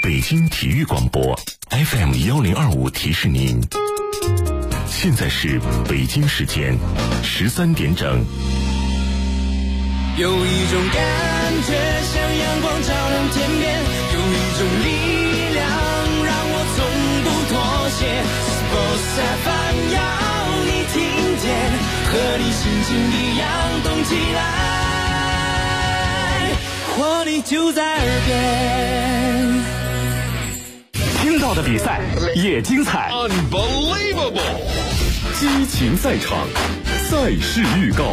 北京体育广播 FM1025提示您，现在是北京时间13点整。 有一种感觉像阳光照亮天边，有一种力量让我从不妥协。Sports FM 要你听见，和你心情一样动起来，活力就在耳边。 听到的比赛也精彩 Unbelievable 激情赛场，赛事预告。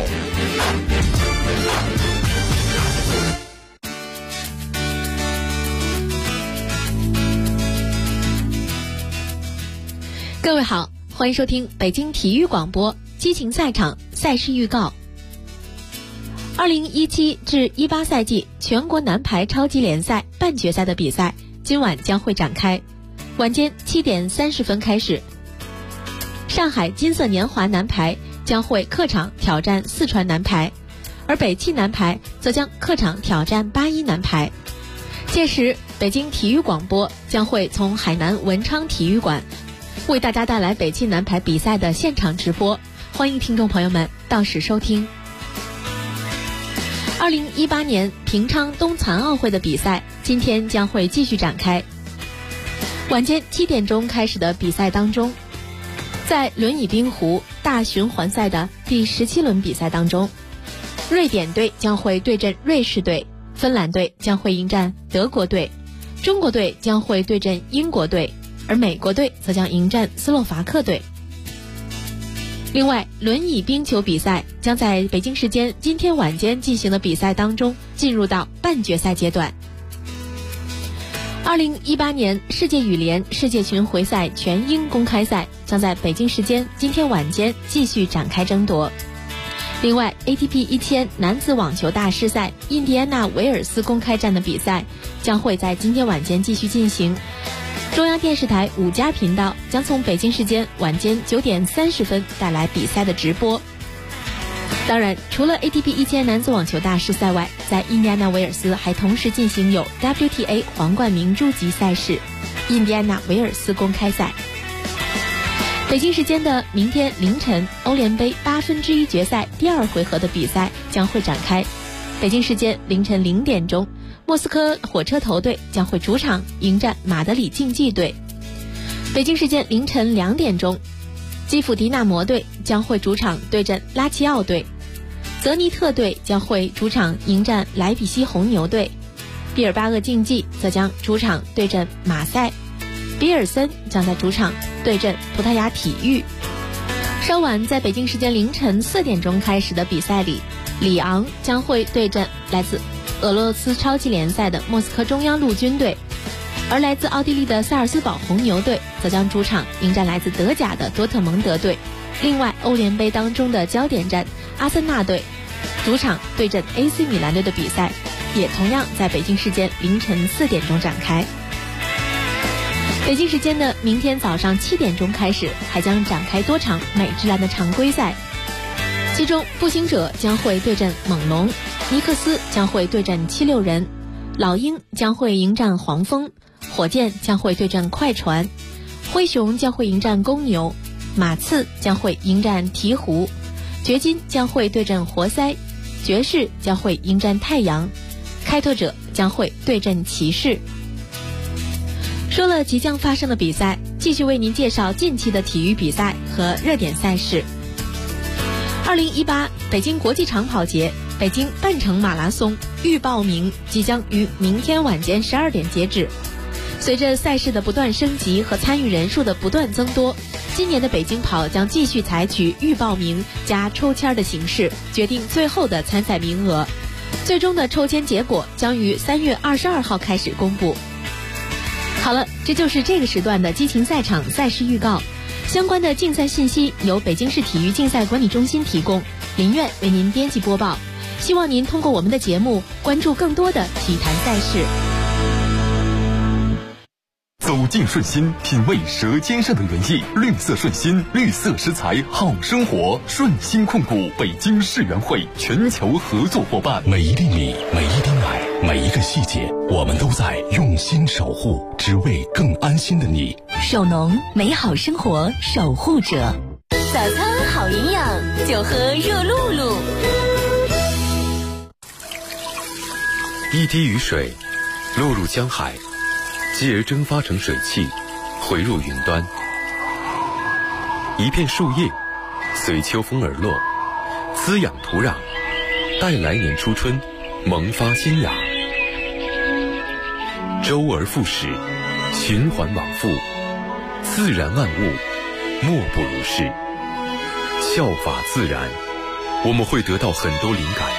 各位好，欢迎收听北京体育广播激情赛场赛事预告。2017至18赛季全国男排超级联赛半决赛的比赛今晚将会展开，晚间7点30分开始。上海金色年华男排将会客场挑战四川男排，而北汽男排则将客场挑战81男排。届时北京体育广播将会从海南文昌体育馆为大家带来北汽男排比赛的现场直播，欢迎听众朋友们到时收听。2018年平昌冬残奥会的比赛今天将会继续展开。晚间7点钟开始的比赛当中，在轮椅冰壶大循环赛的第17轮比赛当中，瑞典队将会对阵瑞士队，芬兰队将会迎战德国队，中国队将会对阵英国队，而美国队则将迎战斯洛伐克队。另外，轮椅冰球比赛将在北京时间今天晚间进行的比赛当中进入到半决赛阶段。2018年世界羽联世界巡回赛全英公开赛将在北京时间今天晚间继续展开争夺。另外 ATP 1000男子网球大师赛印第安纳维尔斯公开战的比赛将会在今天晚间继续进行。中央电视台5家频道将从北京时间晚间9点30分带来比赛的直播。当然，除了 ATP 1000男子网球大师赛外，在印第安纳维尔斯还同时进行有 WTA 皇冠明珠级赛事印第安纳维尔斯公开赛。北京时间的明天凌晨，欧联杯1/8决赛第2回合的比赛将会展开。北京时间凌晨0点钟，莫斯科火车头队将会主场迎战马德里竞技队。北京时间凌晨2点钟，基辅迪纳摩队将会主场对阵拉齐奥队，泽尼特队将会主场迎战莱比锡红牛队，毕尔巴鄂竞技则将主场对阵马赛，比尔森将在主场对阵葡萄牙体育。稍晚在北京时间凌晨4点钟开始的比赛里，里昂将会对阵来自俄罗斯超级联赛的莫斯科中央陆军队，而来自奥地利的萨尔斯堡红牛队则将主场迎战来自德甲的多特蒙德队。另外，欧联杯当中的焦点战阿森纳队主场对阵 AC 米兰队的比赛也同样在北京时间凌晨4点钟展开。北京时间的明天早上7点钟开始，还将展开多场美职篮的常规赛，其中步行者将会对阵猛龙，尼克斯将会对阵76人，老鹰将会迎战黄蜂，火箭将会对阵快船，灰熊将会迎战公牛，马刺将会迎战鹈鹕，掘金将会对阵活塞，爵士将会迎战太阳，开拓者将会对阵骑士。说了即将发生的比赛，继续为您介绍近期的体育比赛和热点赛事。2018北京国际长跑节北京半程马拉松预报名即将于明天晚间12点截止。随着赛事的不断升级和参与人数的不断增多，今年的北京跑将继续采取预报名加抽签的形式决定最后的参赛名额，最终的抽签结果将于3月22号开始公布。好了，这就是这个时段的激情赛场赛事预告。相关的竞赛信息由北京市体育竞赛管理中心提供，林苑为您编辑播报。希望您通过我们的节目关注更多的体坛赛事。 总走进顺心，品味舌尖上的原意。绿色顺心，绿色食材好生活。顺心控股北京世园会全球合作伙伴。 每一粒米，每一滴奶，每一个细节，我们都在用心守护，只为更安心的你。 手农，美好生活守护者。早餐好营养，就喝热露露。 一滴雨水落入江海，继而蒸发成水汽，回入云端。一片树叶随秋风而落，滋养土壤，待来年初春萌发新芽。周而复始，循环往复，自然万物莫不如是。效法自然，我们会得到很多灵感。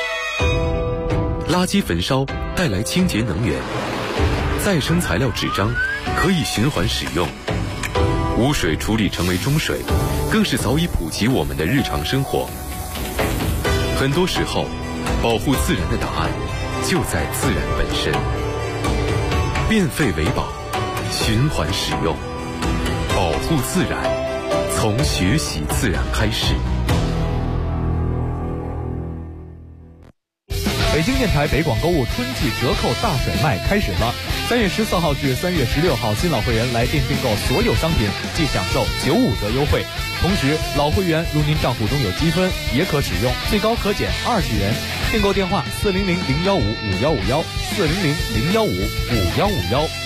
垃圾焚烧带来清洁能源，再生材料纸张可以循环使用，污水处理成为中水，更是早已普及我们的日常生活。很多时候，保护自然的答案就在自然本身。变废为宝，循环使用，保护自然，从学习自然开始。 北京电台北广购物春季折扣大甩卖开始了！3月14号至3月16号，新老会员来店订购所有商品，即享受95折优惠。同时，老会员如您账户中有积分，也可使用，最高可减20元。订购电话：400-015-5151，400-015-5151。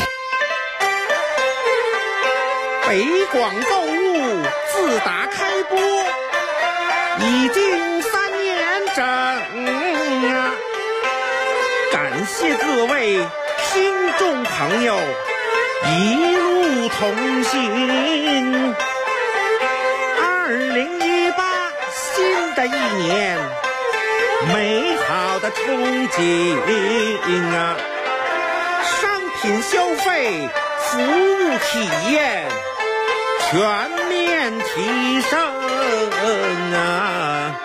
北广购物自打开播已经3年整啊！感谢各位听众朋友一路同行。2018新的一年，美好的憧憬啊！商品消费，服务体验全面提升啊！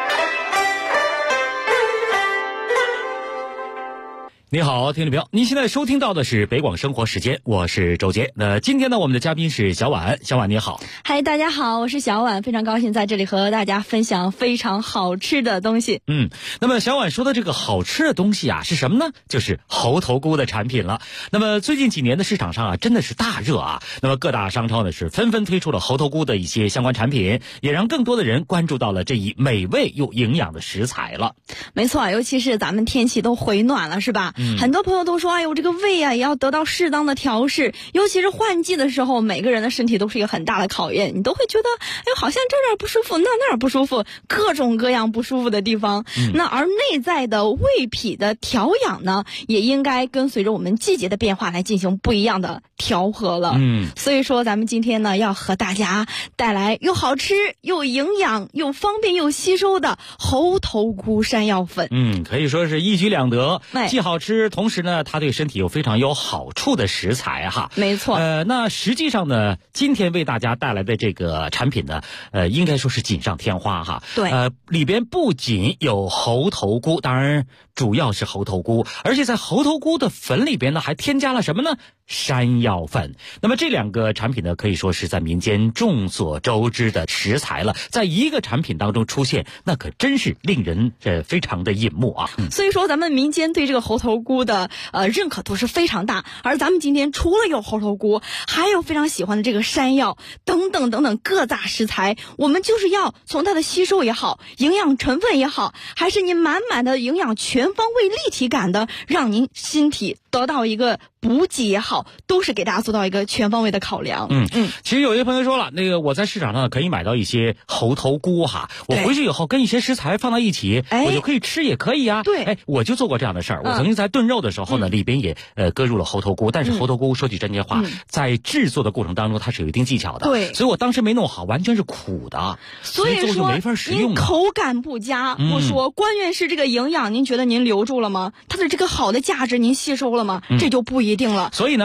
你好，听众朋友，您现在收听到的是北广生活时间，我是周杰。那今天呢，我们的嘉宾是小婉，小婉你好。 嗨，大家好，我是小婉，非常高兴在这里和大家分享非常好吃的东西。 那么小婉说的这个好吃的东西啊，是什么呢？就是猴头菇的产品了。那么最近几年的市场上啊，真的是大热啊。那么各大商超呢是纷纷推出了猴头菇的一些相关产品，也让更多的人关注到了这一美味又营养的食材了。 没错，尤其是咱们天气都回暖了，是吧？很多朋友都说，哎呦，这个胃啊也要得到适当的调试，尤其是换季的时候，每个人的身体都是一个很大的考验，你都会觉得，哎呦，好像这儿不舒服，那儿不舒服，各种各样不舒服的地方。那而内在的胃脾的调养呢，也应该跟随着我们季节的变化来进行不一样的调和了。所以说咱们今天呢，要和大家带来又好吃又营养又方便又吸收的猴头菇山药粉。 可以说是一举两得， 哎， 既好吃，同时呢，它对身体有非常有好处的食材哈。 没错。 那实际上呢，今天为大家带来的这个产品呢，应该说是锦上添花哈。 对。 里边不仅有猴头菇，当然主要是猴头菇，而且在猴头菇的粉里边呢，还添加了什么呢？山药粉。那么这两个产品呢，可以说是在民间众所周知的食材了，在一个产品当中出现，那可真是令人非常的引目啊。 所以说咱们民间对这个猴头菇的认可度是非常大，而咱们今天除了有猴头菇，还有非常喜欢的这个山药等等等等各大食材，我们就是要从它的吸收也好，营养成分也好，还是您满满的营养全方位立体感的，让您身体得到一个补给也好，都是给大家做到一个全方位的考量。 其实有些朋友说了，那个我在市场上可以买到一些猴头菇哈，我回去以后跟一些食材放到一起，我就可以吃也可以啊。 对， 我就做过这样的事儿。我曾经在炖肉的时候呢，里边也搁入了猴头菇，但是猴头菇说句真心话，在制作的过程当中它是有一定技巧的。 对， 所以我当时没弄好，完全是苦的， 所以说没法食用。 您口感不佳，我说关键是这个营养，您觉得您留住了吗？它的这个好的价值您吸收了吗？这就不一定了。 所以呢，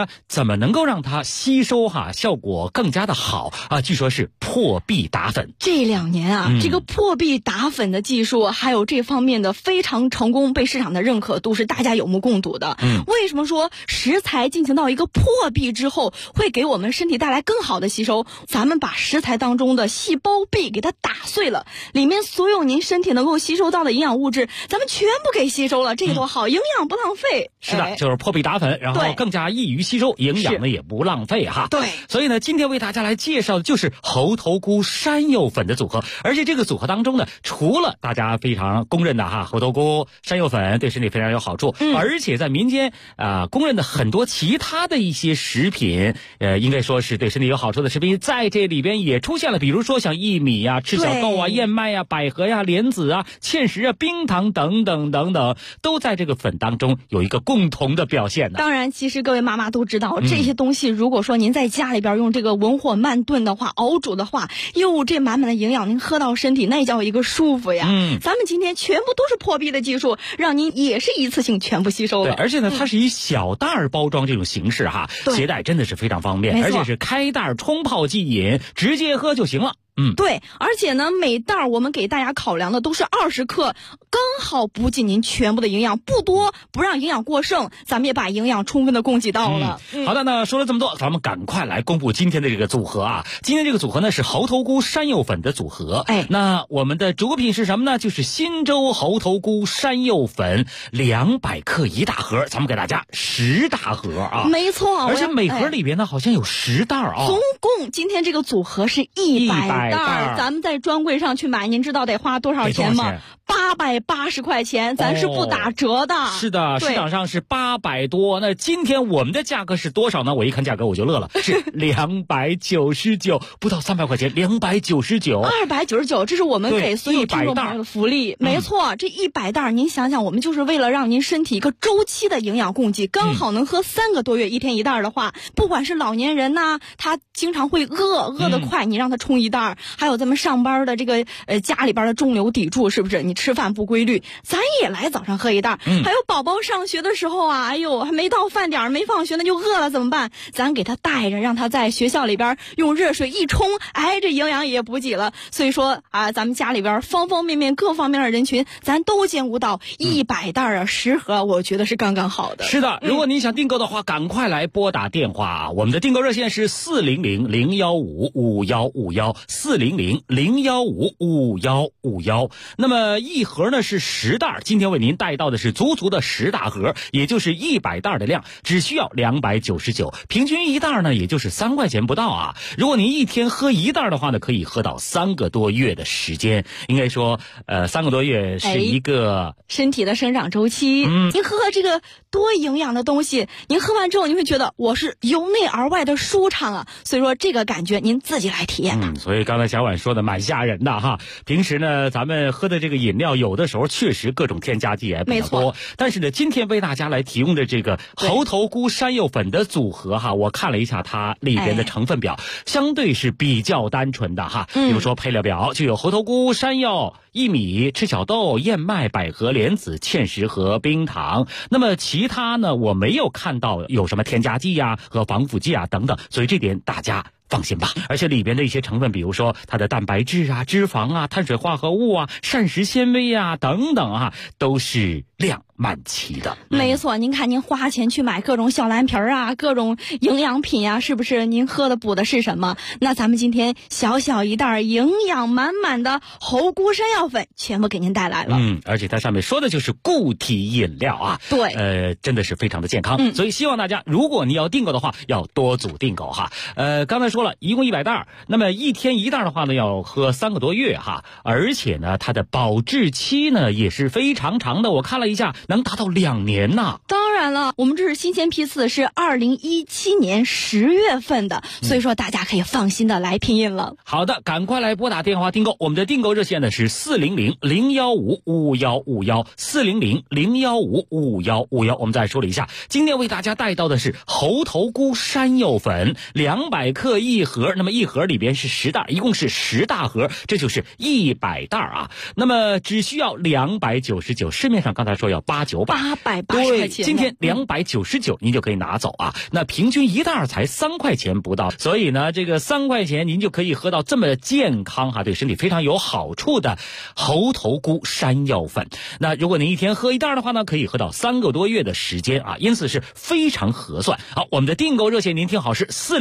呢，怎么能够让它吸收效果更加的好啊？据说是破壁打粉。 这2年这个破壁打粉的技术还有这方面的非常成功，被市场的认可度是大家有目共睹的。为什么说食材进行到一个破壁之后会给我们身体带来更好的吸收？咱们把食材当中的细胞壁给它打碎了，里面所有您身体能够吸收到的营养物质，咱们全部给吸收了，这个多好，营养不浪费。 是的，就是破壁打粉，然后更加易于吸收，营养呢也不浪费对， 所以呢，今天为大家来介绍的就是猴头菇山药粉的组合，而且这个组合当中呢，除了大家非常公认的猴头菇山药粉对身体非常有好处，而且在民间公认的很多其他的一些食品，应该说是对身体有好处的食品，在这里边也出现了，比如说像薏米呀、赤小豆啊、燕麦啊、百合呀、莲子啊、芡实啊、冰糖等等等等，都在这个粉当中有一个共同的表现呢。 当然，其实各位妈妈都知道，这些东西如果说您在家里边用这个文火慢炖的话，熬煮的话，这满满的营养您喝到身体那叫一个舒服呀。咱们今天全部都是破壁的技术，让您也是一次性全部吸收了。 对，而且呢，它是以小袋包装这种形式携带真的是非常方便，而且是开袋冲泡即饮，直接喝就行了。 对，而且呢，每袋我们给大家考量的都是20克，刚好补给您全部的营养，不多，不让营养过剩，咱们也把营养充分的供给到了。 好的，那说了这么多，咱们赶快来公布今天的这个组合啊！今天这个组合呢是猴头菇山药粉的组合。那我们的主品是什么呢？就是新洲猴头菇山药粉200克1大盒，咱们给大家10大盒啊。 没错， 而且每盒里边呢好像有10袋啊。 总共今天这个组合是100袋，咱们在专柜上去买，您知道得花多少钱吗？880块钱，咱是不打折的。 是的，市场上是800多，那今天我们的价格是多少呢？我一看价格我就乐了，是299，不到300块钱，299， 这是我们给所有听众朋友的福利。没错，这100袋，您想想，我们就是为了让您身体一个周期的营养供给，刚好能喝3个多月，1天1袋的话，不管是老年人呐，他经常会饿得快，你让他冲1袋，还有咱们上班的这个家里边的中流砥柱，是不是？你吃饭不规律，咱也来早上喝1袋。还有宝宝上学的时候还没到饭点没放学那就饿了怎么办？咱给他带着，让他在学校里边用热水一冲，这营养也补给了。所以说咱们家里边方方面面各方面的人群，咱都兼顾到100袋10盒，我觉得是刚刚好的。 是的，如果您想订购的话，赶快来拨打电话我们的订购热线是400-015-5151，400-015-5151。那么一盒呢是10袋，今天为您带到的是足足的10大盒，也就是100袋的量，只需要299，平均1袋呢也就是3块钱不到如果您一天喝1袋的话呢，可以喝到3个多月的时间。应该说3个多月是一个身体的生长周期。您喝这个多营养的东西，您喝完之后您会觉得我是由内而外的舒畅所以说这个感觉您自己来体验吧。 所以刚才小婉说的蛮吓人的平时呢咱们喝的这个饮料有的时候确实各种添加剂也比较多，但是呢今天为大家来提供的这个猴头菇山药粉的组合我看了一下它里边的成分表，相对是比较单纯的比如说配料表就有猴头菇、山药、薏米、赤小豆、燕麦、百合、莲子、芡实和冰糖。那么其他呢我没有看到有什么添加剂和防腐剂等等，所以这点大家放心吧。而且里边的一些成分，比如说它的蛋白质脂肪碳水化合物膳食纤维等等都是量满齐的。 没错，您看您花钱去买各种小蓝瓶各种营养品是不是？您喝的补的是什么？那咱们今天小小一袋营养满满的猴菇山药粉全部给您带来了。 而且它上面说的就是固体饮料对， 真的是非常的健康。所以希望大家如果你要订购的话，要多组订购刚才说了一共100袋，那么一天1袋的话呢要喝3个多月而且呢它的保质期呢也是非常长的，我看了一下能达到2年呢。 当然了，我们这是新鲜批次，是2017年10月份的，所以说大家可以放心的来拼音了。 好的，赶快来拨打电话订购，我们的订购热线呢是400-015-5151，400-015-5151。我们再说了一下，今天为大家带到的是猴头菇山药粉200克1盒，那么1盒里边是10袋，一共是10大盒，这就是100袋那么只需要299，市面上刚才说要890，880 块钱。 今天 1299您就可以拿走啊。那平均一袋才3块钱不到，所以呢，这个3块钱您就可以喝到这么健康对身体非常有好处的猴头菇山药粉。那如果您一天喝一袋的话呢，可以喝到3个多月的时间啊，因此是非常合算。好，我们的订购热线您听好是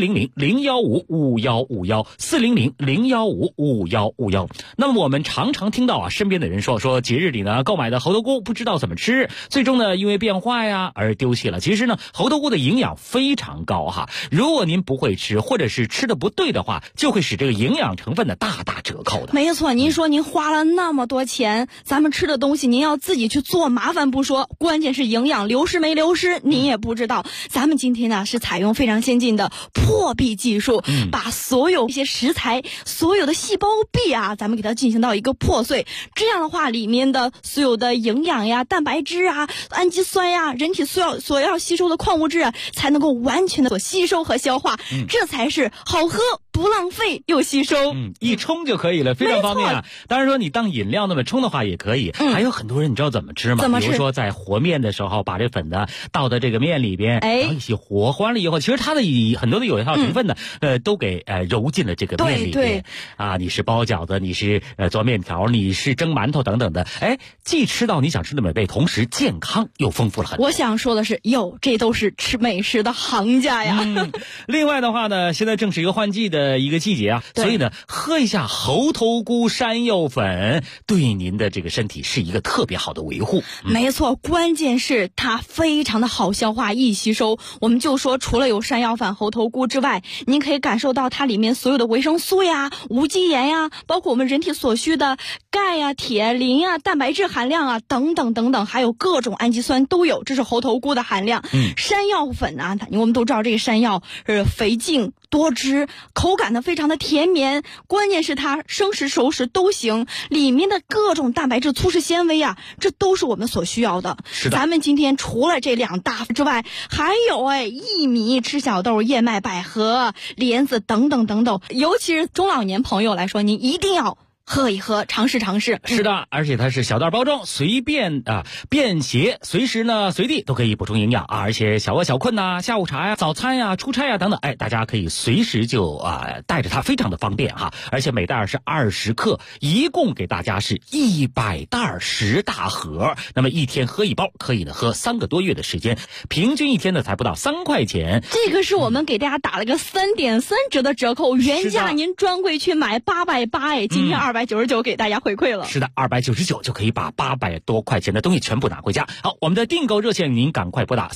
400-015-5151，400-015-5151。那么我们常常听到身边的人说节日里呢购买的猴头菇不知道怎么吃，最终呢因为变坏而丢弃了。其实呢，猴头菇的营养非常高如果您不会吃，或者是吃的不对的话，就会使这个营养成分大打折扣的。 没错，您说您花了那么多钱，咱们吃的东西您要自己去做，麻烦不说，关键是营养流失没流失你也不知道。咱们今天呢是采用非常先进的破壁技术，把所有一些食材所有的细胞壁咱们给它进行到一个破碎，这样的话里面的所有的营养呀、蛋白质氨基酸呀、人体所要吸收的矿物质才能够完全的所吸收和消化，这才是好喝不浪费又吸收。 一冲就可以了，非常方便当然说你当饮料那么冲的话也可以。还有很多人你知道怎么吃吗？ 怎么吃？ 比如说在和面的时候，把这粉呢倒到这个面里边，然后一起和欢了以后，其实它的很多的有效成分呢，都给揉进了这个面里边。你是包饺子，你是做面条，你是蒸馒头等等的，既吃到你想吃的美味，同时健康又丰富了很多。 我想说的是，这都是吃美食的行家呀。 另外的话呢，现在正是一个换季的一个季节所以呢，喝一下猴头菇山药粉，对您的这个身体是一个特别好的维护。 没错，关键是它非常的好消化、易吸收。我们就说，除了有山药粉、猴头菇之外，您可以感受到它里面所有的维生素无机盐包括我们人体所需的钙铁、磷蛋白质含量等等等等，还有各种氨基酸都有，这是猴头菇的含量。山药粉我们都知道这个山药肥净多汁，口感呢非常的甜绵，关键是它生食熟食都行，里面的各种蛋白质、粗食纤维这都是我们所需要的。 是的， 咱们今天除了这2大之外，还有薏米、赤小豆、燕麦、百合、莲子等等等等，尤其是中老年朋友来说，您一定要喝一喝，尝试尝试。 是的，而且它是小袋包装，随便便携，随时呢随地都可以补充营养而且小饿小困下午茶早餐出差等等，大家可以随时就带着它，非常的方便而且每袋是20克，一共给大家是100袋10大盒，那么一天喝一包，可以呢喝3个多月的时间，平均一天呢才不到3块钱。 这个是我们给大家打了个3.3折的折扣，原价您专柜去买880，今天299给大家回馈了。 是的，299就可以把800多块钱的东西全部拿回家。好，我们的订购热线您赶快拨打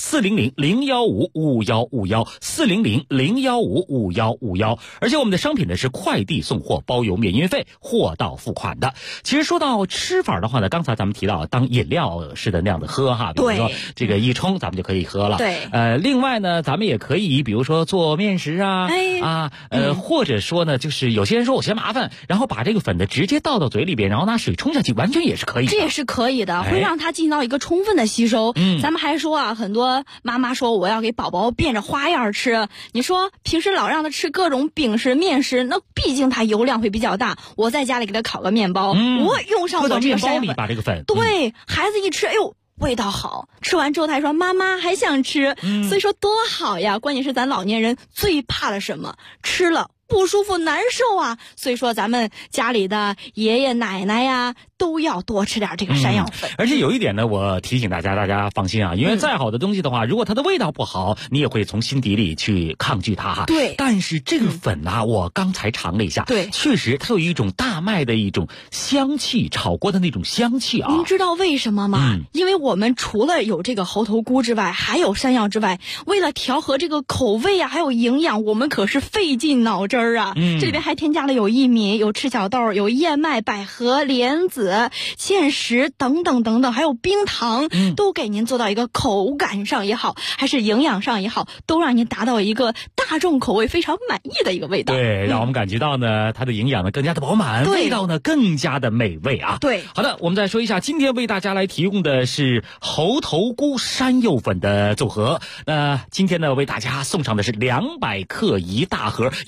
400-015-5151，400-015-5151。而且我们的商品呢是快递送货，包邮免运费，货到付款的。其实说到吃法的话呢，刚才咱们提到当饮料似的那样的喝比如说这个一冲咱们就可以喝了。 对， 另外呢，咱们也可以比如说做面食或者说呢，就是有些人说我嫌麻烦，然后把这个粉的直接倒到嘴里边，然后拿水冲下去，完全也是可以的。 这也是可以的，会让它进行到一个充分的吸收。咱们还说很多妈妈说我要给宝宝变着花样吃，你说平时老让他吃各种饼食、面食，那毕竟它油量会比较大。我在家里给他烤个面包，我用上我这个面包里把这个粉， 对，孩子一吃，味道好，吃完之后他还说妈妈还想吃，所以说多好呀。关键是咱老年人最怕的什么？吃了不舒服难受所以说咱们家里的爷爷奶奶都要多吃点这个山药粉。 而且有一点呢，我提醒大家放心因为再好的东西的话，如果它的味道不好，你也会从心底里去抗拒它对， 但是这个粉我刚才尝了一下， 对， 确实它有一种大麦的一种香气，炒过的那种香气您知道为什么吗？因为我们除了有这个猴头菇之外，还有山药之外，为了调和这个口味还有营养，我们可是费尽脑汁这里边还添加了有薏米、有赤小豆、有燕麦、百合、莲子、芡实等等等等，还有冰糖，都给您做到一个口感上也好，还是营养上也好，都让您达到一个大众口味非常满意的一个味道。 对，让我们感觉到呢，它的营养呢更加的饱满，味道呢更加的美味对， 好的，我们再说一下，今天为大家来提供的是猴头菇山药粉的组合。今天呢为大家送上的是200克1大盒，一共是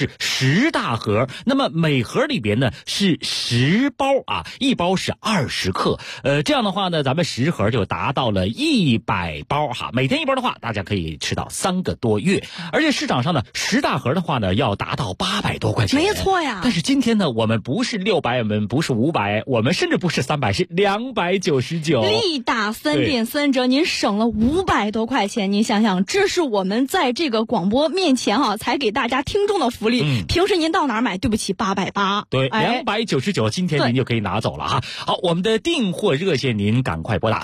10大盒，那么每盒里边呢是10包啊，一包是20克，这样的话呢，咱们10盒就达到了100包哈，每天1包的话，大家可以吃到3个多月，而且市场上呢10大盒的话呢要达到800多块钱， 没错呀。 但是今天呢，我们不是600，我们不是500，我们甚至不是300，是299， 力打3点3折，您省了500多块钱，您想想，这是我们在这个广播面前才给大家听众的福利。平时您到哪儿买？对不起，880。 对，299，今天您就可以拿走了哈。好，我们的订货热线您赶快拨打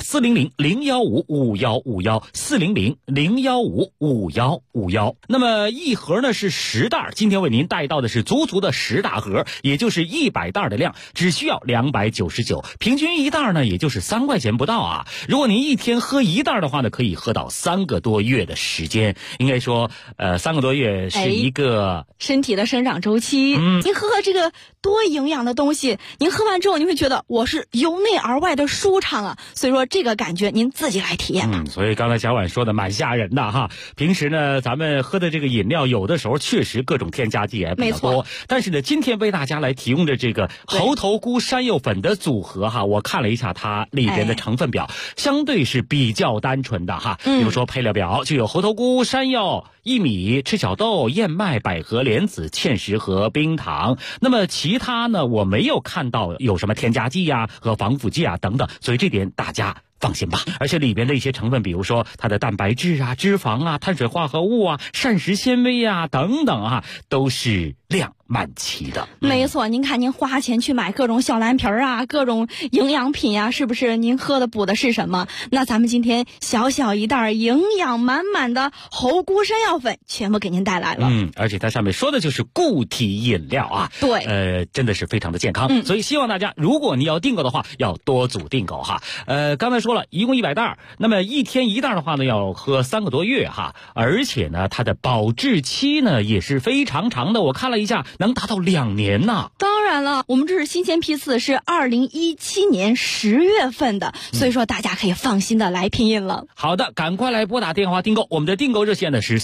400-015-5151，400-015-5151。那么一盒呢是10袋，今天为您带到的是足足的10大盒，也就是100袋的量，只需要299，平均一袋呢也就是3块钱不到啊。如果您一天喝1袋的话呢，可以喝到3个多月的时间。应该说3个多月是一个身体的生长周期。您喝这个多营养的东西，您喝完之后您会觉得我是由内而外的舒畅啊。所以说这个感觉您自己来体验吧。 所以刚才小婉说的蛮吓人的哈。平时呢咱们喝的这个饮料有的时候确实各种添加剂也比较多，但是呢今天为大家来提供的这个猴头菇山药粉的组合哈，我看了一下它里边的成分表，相对是比较单纯的哈。比如说配料表就有猴头菇、山药、薏米、赤小豆、燕麦、百合、莲子、芡实和冰糖。那么其他呢我没有看到有什么添加剂啊和防腐剂啊等等，所以这点大家放心吧。而且里边的一些成分，比如说它的蛋白质啊、脂肪啊、碳水化合物啊、膳食纤维啊等等啊，都是量蛮齐的。 没错，您看您花钱去买各种小蓝瓶啊，各种营养品啊，是不是您喝的补的是什么？那咱们今天小小一袋营养满满的猴菇山药粉全部给您带来了。 而且它上面说的就是固体饮料啊。 对， 真的是非常的健康。所以希望大家如果你要订购的话，要多组订购哈。刚才说了一共100袋，那么一天1袋的话呢要喝3个多月哈，而且呢它的保质期呢也是非常长的，我看了一下能达到2年呢。 当然了，我们这是新鲜批次，是2017年10月份的，所以说大家可以放心的来品饮了。 好的，赶快来拨打电话订购，我们的订购热线呢是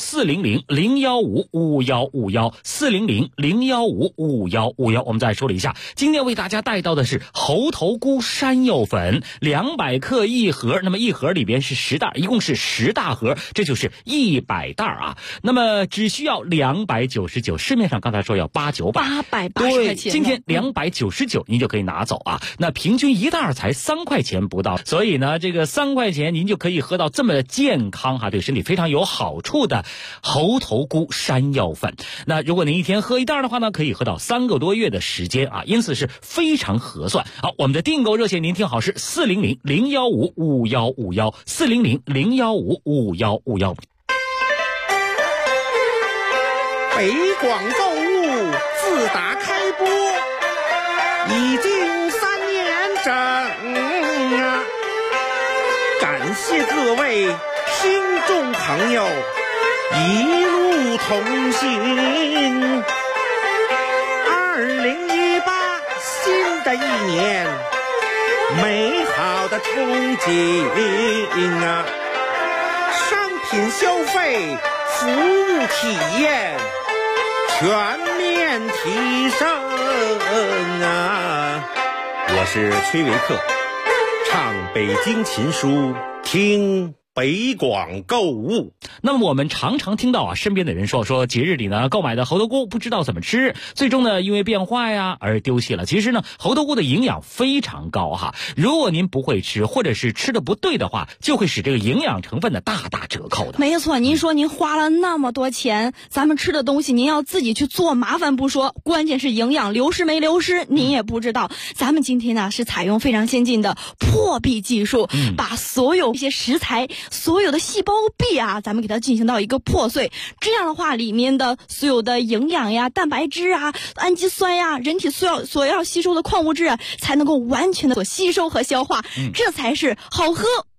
400-015-5151，400-015-5151。我们再说了一下，今天为大家带到的是猴头菇山药粉，200克一盒，那么一盒里边是10袋，一共是10大盒，这就是100袋啊。那么只需要299，市面上刚才说要880 块钱， 今天299您就可以拿走啊。那平均一袋才3块钱不到，所以呢这个3块钱您就可以喝到这么健康哈，对身体非常有好处的猴头菇山药粉。那如果您一天喝1袋的话呢，可以喝到3个多月的时间啊，因此是非常合算。好，我们的订购热线您听好是400-015-5151，400-015-5151。 北广购物自打开播已经3年整啊，感谢各位听众朋友一路同行。2018新的一年，美好的憧憬啊，商品消费、服务体验全面提升啊！我是崔维克，唱北京琴书，听北广购物。 那么我们常常听到身边的人说节日里呢购买的猴头菇不知道怎么吃，最终呢因为变坏而丢弃了。其实呢猴头菇的营养非常高哈，如果您不会吃或者是吃的不对的话，就会使这个营养成分的大打折扣的。 没错，您说您花了那么多钱，咱们吃的东西您要自己去做，麻烦不说，关键是营养流失没流失您也不知道。咱们今天呢是采用非常先进的破壁技术，把所有一些食材、所有的细胞壁啊，咱们给它进行到一个破碎，这样的话里面的所有的营养呀、蛋白质啊、氨基酸呀、人体所要吸收的矿物质啊，才能够完全的所吸收和消化，这才是好喝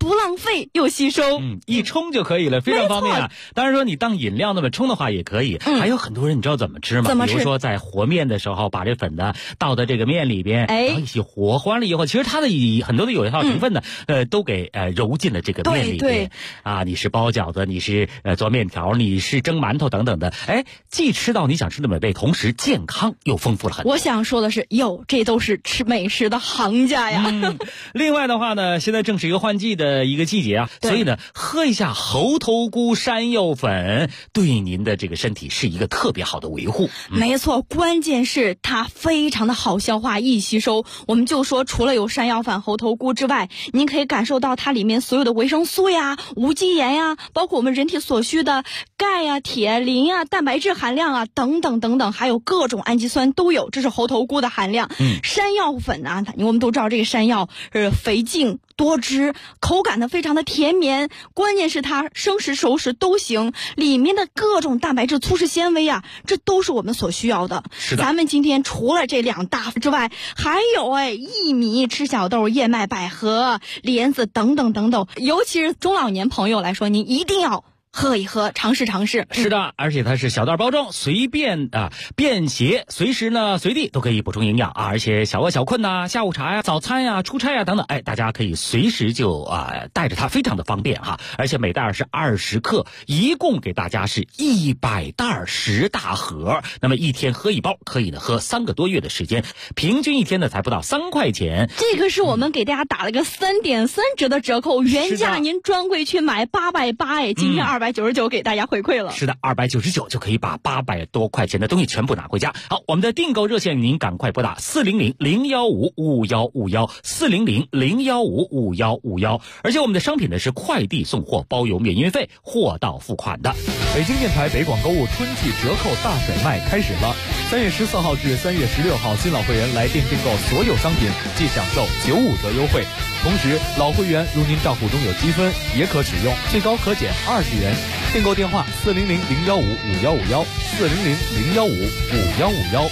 不浪费又吸收。 一冲就可以了，非常方便啊。当然说你当饮料那么冲的话也可以。还有很多人你知道怎么吃吗？ 怎么吃？ 比如说在和面的时候，把这粉呢倒到这个面里边，然后一起和完了以后，其实它的很多的有效成分呢，都给揉进了这个面里边。 对啊，你是包饺子，你是做面条，你是蒸馒头等等的，既吃到你想吃的美味，同时健康又丰富了很多。 我想说的是，这都是吃美食的行家呀。 另外的话呢，现在正是一个换季的一个季节啊，所以呢，喝一下猴头菇山药粉，对您的这个身体是一个特别好的维护。 没错，关键是它非常的好消化、易吸收。我们就说，除了有山药粉、猴头菇之外，您可以感受到它里面所有的维生素呀、无机盐呀，包括我们人体所需的钙呀、铁、磷啊、蛋白质含量啊等等等等，还有各种氨基酸都有，这是猴头菇的含量。山药粉啊，我们都知道这个山药肥净多汁，口感呢非常的甜绵，关键是它生食熟食都行，里面的各种蛋白质、粗食纤维啊，这都是我们所需要的。 是的， 咱们今天除了这2大之外，还有薏米、赤小豆、燕麦、百合、莲子等等等等，尤其是中老年朋友来说，您一定要喝一喝，尝试尝试。 是的，而且它是小袋包装，随便便携，随时呢随地都可以补充营养啊！而且小饿小困呐、下午茶呀、早餐呀、出差呀等等，大家可以随时就带着它，非常的方便哈。而且每袋是20克，一共给大家是100袋10大盒，那么一天喝一包，可以呢喝3个多月的时间，平均一天呢才不到3块钱。 这个是我们给大家打了个3.3折的折扣，原价您专柜去买880，今天299给大家回馈了。 是的，299就可以把800多块钱的东西全部拿回家。好，我们的订购热线您赶快拨打400-015-5151，400-015-5151。而且我们的商品呢是快递送货，包邮免运费，货到付款的。 北京电台北广购物春季折扣大甩卖开始了，3月14号至3月16号，新老会员来电订购所有商品即享受95折优惠。同时，老会员如您账户中有积分，也可使用，最高可减20元。订购电话400-015-5151，400-015-5151。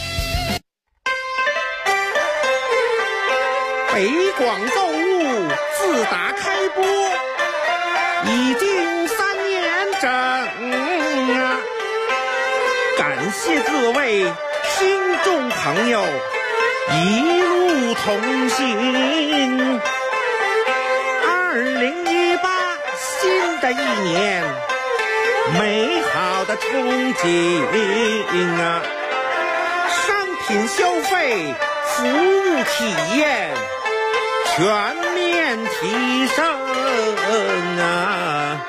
北广购物自打开播已经3年整啊！感谢各位听众朋友一路同行。2018新的一年，美好的憧憬啊！商品消费、服务体验全面提升啊！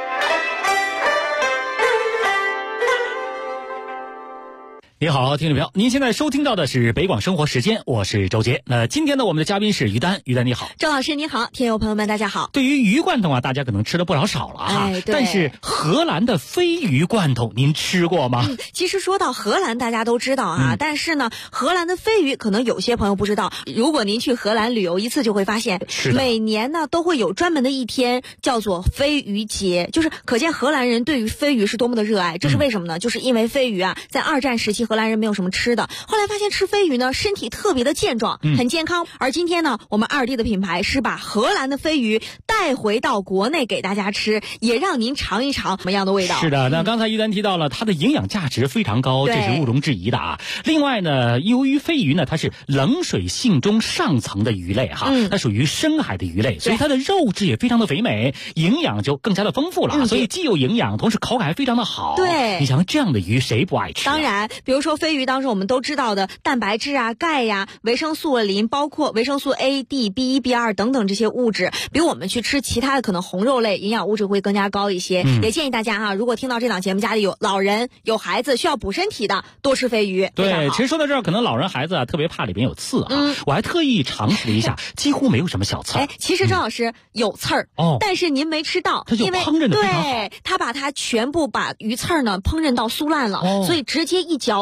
你好，听众朋友，您现在收听到的是北广生活时间，我是周杰。那今天呢，我们的嘉宾是于丹，于丹你好。 周老师你好，听友朋友们大家好。 对于鱼罐头啊，大家可能吃了不老少了哈，但是荷兰的鲱鱼罐头您吃过吗？ 其实说到荷兰，大家都知道啊，但是呢，荷兰的鲱鱼可能有些朋友不知道。如果您去荷兰旅游一次，就会发现，每年呢都会有专门的一天叫做鲱鱼节，就是可见荷兰人对于鲱鱼是多么的热爱。这是为什么呢？就是因为鲱鱼啊，在2战时期荷兰人没有什么吃的，后来发现吃鲱鱼呢，身体特别的健壮，很健康。而今天呢，我们2D 的品牌是把荷兰的鲱鱼带回到国内给大家吃，也让您尝一尝什么样的味道。 是的，那刚才于丹提到了它的营养价值非常高，这是毋庸置疑的啊。另外呢，由于鲱鱼呢，它是冷水性中上层的鱼类哈，它属于深海的鱼类，所以它的肉质也非常的肥美，营养就更加的丰富了，所以既有营养，同时口感还非常的好。 对， 你想这样的鱼谁不爱吃？ 当然，比如说鲱鱼当中我们都知道的蛋白质啊、钙呀、维生素磷，包括维生素 A、D、B1、B2 等等这些物质，比我们去吃其他的可能红肉类营养物质会更加高一些。也建议大家如果听到这档节目，家里有老人、有孩子需要补身体的，多吃鲱鱼。 对，其实说到这儿，可能老人孩子特别怕里边有刺我还特意尝试了一下，几乎没有什么小刺。 其实张老师有刺儿但是您没吃到， 它就烹饪的非常好。 对，他把它全部把鱼刺儿呢烹饪到酥烂了，所以直接一嚼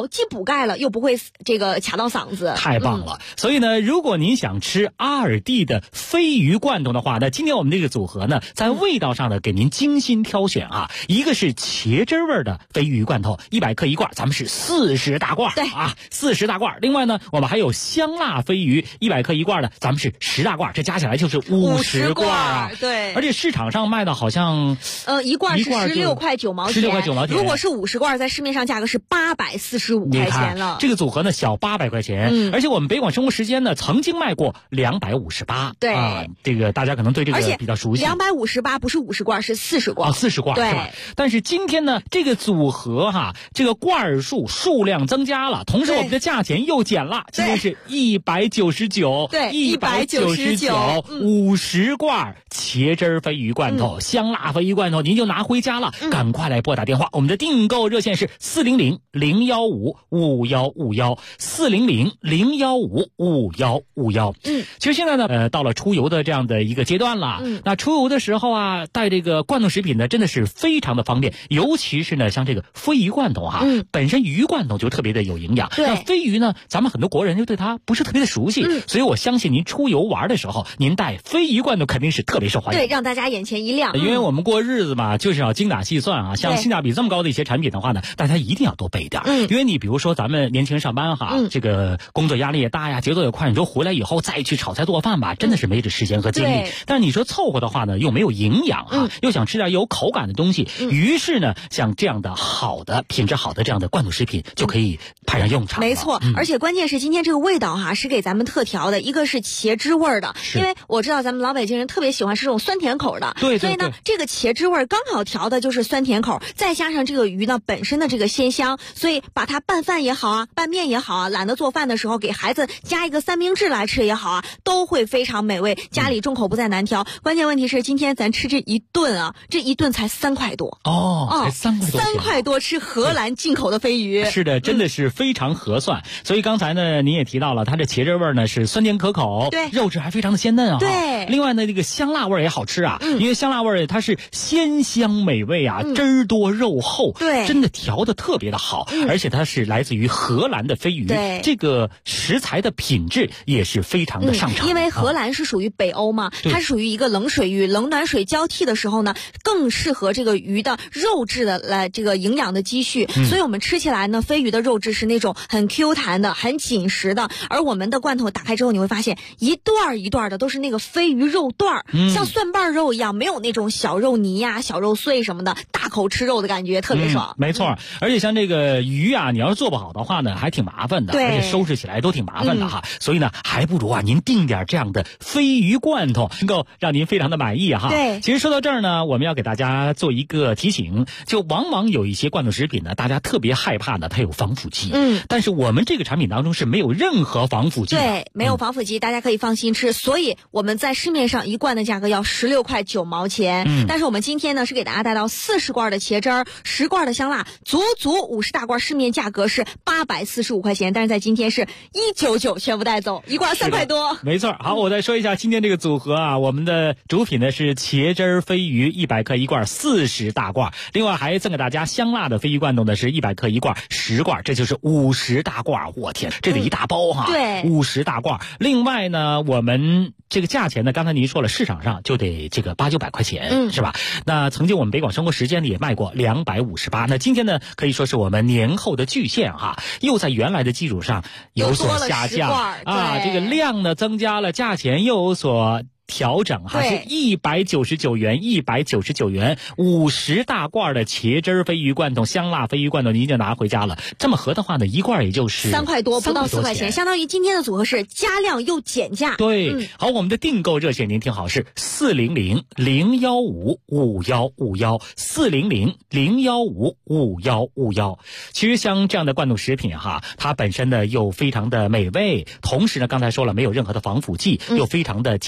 好，既补钙了，又不会这个卡到嗓子。 太棒了！所以呢，如果您想吃阿尔蒂的鲱鱼罐头的话，那今天我们这个组合呢，在味道上呢，给您精心挑选啊。一个是茄汁味的鲱鱼罐头，100克一罐，咱们是40大罐， 对啊，40大罐。另外呢，我们还有香辣鲱鱼100克一罐的，咱们是10大罐，这加起来就是50罐啊。 对， 而且市场上卖的好像一罐是16块9毛钱 ，16块9毛钱。 如果是50罐，在市面上价格是845块钱了。 这个组合呢，小800块钱，而且我们北广生活时间呢，曾经卖过258。 对啊，这个大家可能对这个比较熟悉。 258不是50罐，是40罐。 40罐对是吧？但是今天呢，这个组合这个罐数量增加了，同时我们的价钱又减了，今天是199， 对 ，199 50罐茄汁鲱鱼罐头，香辣鲱鱼罐头，您就拿回家了。赶快来拨打电话，我们的订购热线是400-015-5151，400-015-5151。其实现在呢，到了出游的这样的一个阶段了。那出游的时候啊，带这个罐头食品呢，真的是非常的方便，尤其是呢，像这个鲱鱼罐头本身鱼罐头就特别的有营养。那鲱鱼呢，咱们很多国人就对它不是特别的熟悉，所以我相信您出游玩的时候，您带鲱鱼罐头肯定是特别受欢迎。 对，让大家眼前一亮。 因为我们过日子嘛，就是要精打细算啊。像性价比这么高的一些产品的话呢，大家一定要多备点。因为你比如说咱们年轻人上班这个工作压力也大呀，节奏也快，你说回来以后再去炒菜做饭吧，真的是没这时间和精力。但是你说凑合的话呢，又没有营养又想吃点有口感的东西，于是呢，像这样的品质好的这样的罐头食品就可以派上用场了。 没错，而且关键是今天这个味道是给咱们特调的，一个是茄汁味的，因为我知道咱们老北京人特别喜欢吃这种酸甜口的， 对， 所以呢，这个茄汁味刚好调的就是酸甜口，再加上这个鱼呢本身的这个鲜香，所以把它拌饭也好啊，拌面也好啊，懒得做饭的时候给孩子加一个三明治来吃也好啊，都会非常美味，家里众口不再难调。关键问题是今天咱吃这一顿这一顿才3块多才3块多 ，3块多吃荷兰进口的鲱鱼， 是的，真的是非常合算。所以刚才呢，您也提到了，它这茄汁味呢是酸甜可口， 对， 肉质还非常的鲜嫩对。 另外呢，这个香辣味也好吃因为香辣味它是鲜香美味汁儿多肉厚， 对， 真的调的特别的好，而且它是来自于荷兰的鲱鱼， 对， 这个食材的品质也是非常的上乘。 因为荷兰是属于北欧嘛，它是属于一个冷水域，冷暖水交替的时候呢，更适合这个鱼的肉质的来这个营养的积蓄，所以我们吃起来呢，鲱鱼的肉质是那种很 Q 弹的，很紧实的，而我们的罐头打开之后，你会发现一段一段的都是那个鲱鱼肉段像蒜瓣肉一样，没有那种小肉泥呀、小肉碎什么的，大口吃肉的感觉特别爽。 没错，而且像这个鱼你要是做不好的话呢，还挺麻烦的，而且收拾起来都挺麻烦的所以呢，还不如您订点这样的鲱鱼罐头，能够让您非常的满意对， 其实说到这儿呢，我们要给大家做一个提醒，就往往有一些罐头食品呢，大家特别害怕的，它有防腐剂。但是我们这个产品当中是没有任何防腐剂的。 对，没有防腐剂，大家可以放心吃。所以我们在市面上一罐的价格要16块9毛钱，但是我们今天呢是给大家带到40罐的茄汁儿，10罐的香辣，足50大罐，市面价格是845块钱，但是在今天是199全部带走，一罐3块多。 没错。好，我再说一下今天这个组合我们的主品呢是茄汁鲱鱼100克一罐，40大罐，另外还赠给大家香辣的鲱鱼罐头呢是100克一罐，10罐，这就是50大罐。我天，这得一大包对 ，50大罐。另外呢，我们这个价钱呢，刚才您说了，市场上就得这个800-900块钱，是吧？那曾经我们北广生活时间里也卖过258，那今天呢，可以说是我们年后的巨献又在原来的基础上有所下降这个量呢增加了，价钱又有所调整是199元，199元50大罐的茄汁鲱鱼罐头、香辣鲱鱼罐头，您就拿回家了。这么合的话呢，一罐也就是 3块多，不到4块钱，相当于今天的组合是加量又减价。 对，好，我们的订购热线您听好，是400-015-5151，400-015-5151。其实像这样的罐头食品它本身呢又非常的美味，同时呢刚才说了没有任何的防腐剂，又非常的健康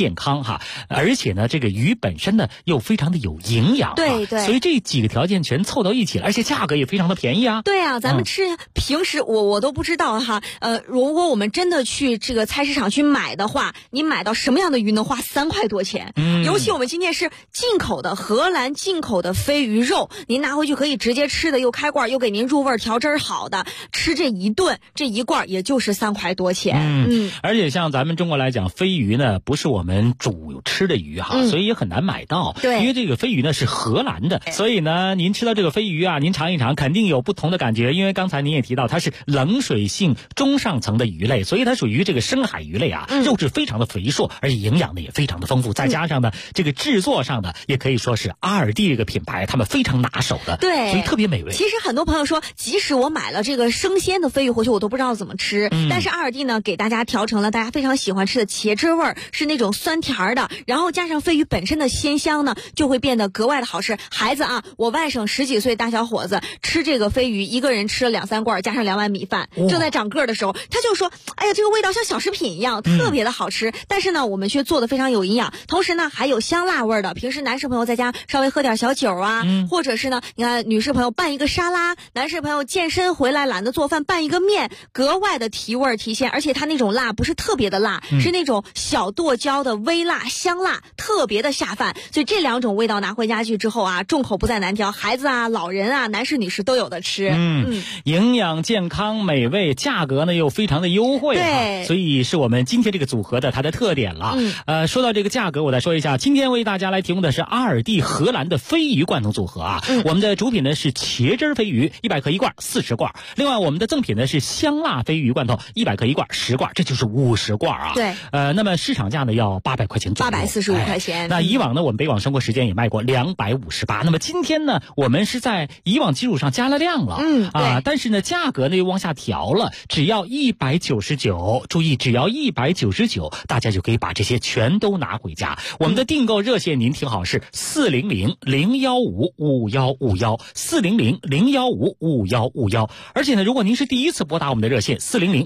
哈，而且呢这个鱼本身呢又非常的有营养， 对对， 所以这几个条件全凑到一起了，而且价格也非常的便宜啊。 对啊，咱们吃平时我都不知道哈，如果我们真的去这个菜市场去买的话，你买到什么样的鱼能花3块多钱？尤其我们今天是进口的荷兰进口的飞鱼肉，您拿回去可以直接吃的，又开罐又给您入味调汁好的，吃这一顿这一罐也就是3块多钱。 而且像咱们中国来讲，飞鱼呢不是我们主吃的鱼哈，所以也很难买到。 对， 因为这个飞鱼呢是荷兰的，所以呢您吃到这个飞鱼啊，您尝一尝肯定有不同的感觉。因为刚才您也提到它是冷水性中上层的鱼类，所以它属于这个深海鱼类啊，肉质非常的肥硕，而且营养呢也非常的丰富。再加上呢这个制作上的也可以说是阿尔蒂这个品牌他们非常拿手的， 对， 所以特别美味。 其实很多朋友说，即使我买了这个生鲜的飞鱼回去，我都不知道怎么吃。但是阿尔蒂呢给大家调成了大家非常喜欢吃的茄汁味儿，是那种酸甜的，然后加上飞鱼本身的鲜香呢，就会变得格外的好吃。孩子啊，我外甥10几岁大小伙子吃这个飞鱼，一个人吃了2-3罐，加上2碗米饭，正在长个的时候，他就说：“哎呀，这个味道像小食品一样，特别的好吃。”但是呢，我们却做的非常有营养，同时呢还有香辣味的。平时男士朋友在家稍微喝点小酒啊，或者是呢，你看女士朋友拌一个沙拉，男士朋友健身回来懒得做饭拌一个面，格外的提味提鲜。而且它那种辣不是特别的辣，是那种小剁椒的微辣香辣，特别的下饭。所以这2种味道拿回家去之后啊，众口不再难调，孩子啊、老人啊、男士女士都有的吃。 营养健康美味，价格呢又非常的优惠， 对， 所以是我们今天这个组合的它的特点了。说到这个价格，我再说一下，今天为大家来提供的是阿尔蒂荷兰的飞鱼罐头组合啊。我们的主品呢是茄汁飞鱼，100克1罐，40罐。另外我们的赠品呢是香辣飞鱼罐头，100克1罐，10罐，这就是50罐啊。 对， 那么市场价呢要800块钱左右 ，845块钱。 那以往呢我们北广生活时间也卖过258，那么今天呢我们是在以往基础上加了量了，但是呢价格呢又往下调了，只要199，注意只要199，大家就可以把这些全都拿回家。我们的订购热线您听好是400-015-5151，400-015-5151。而且呢如果您是第一次拨打我们的热线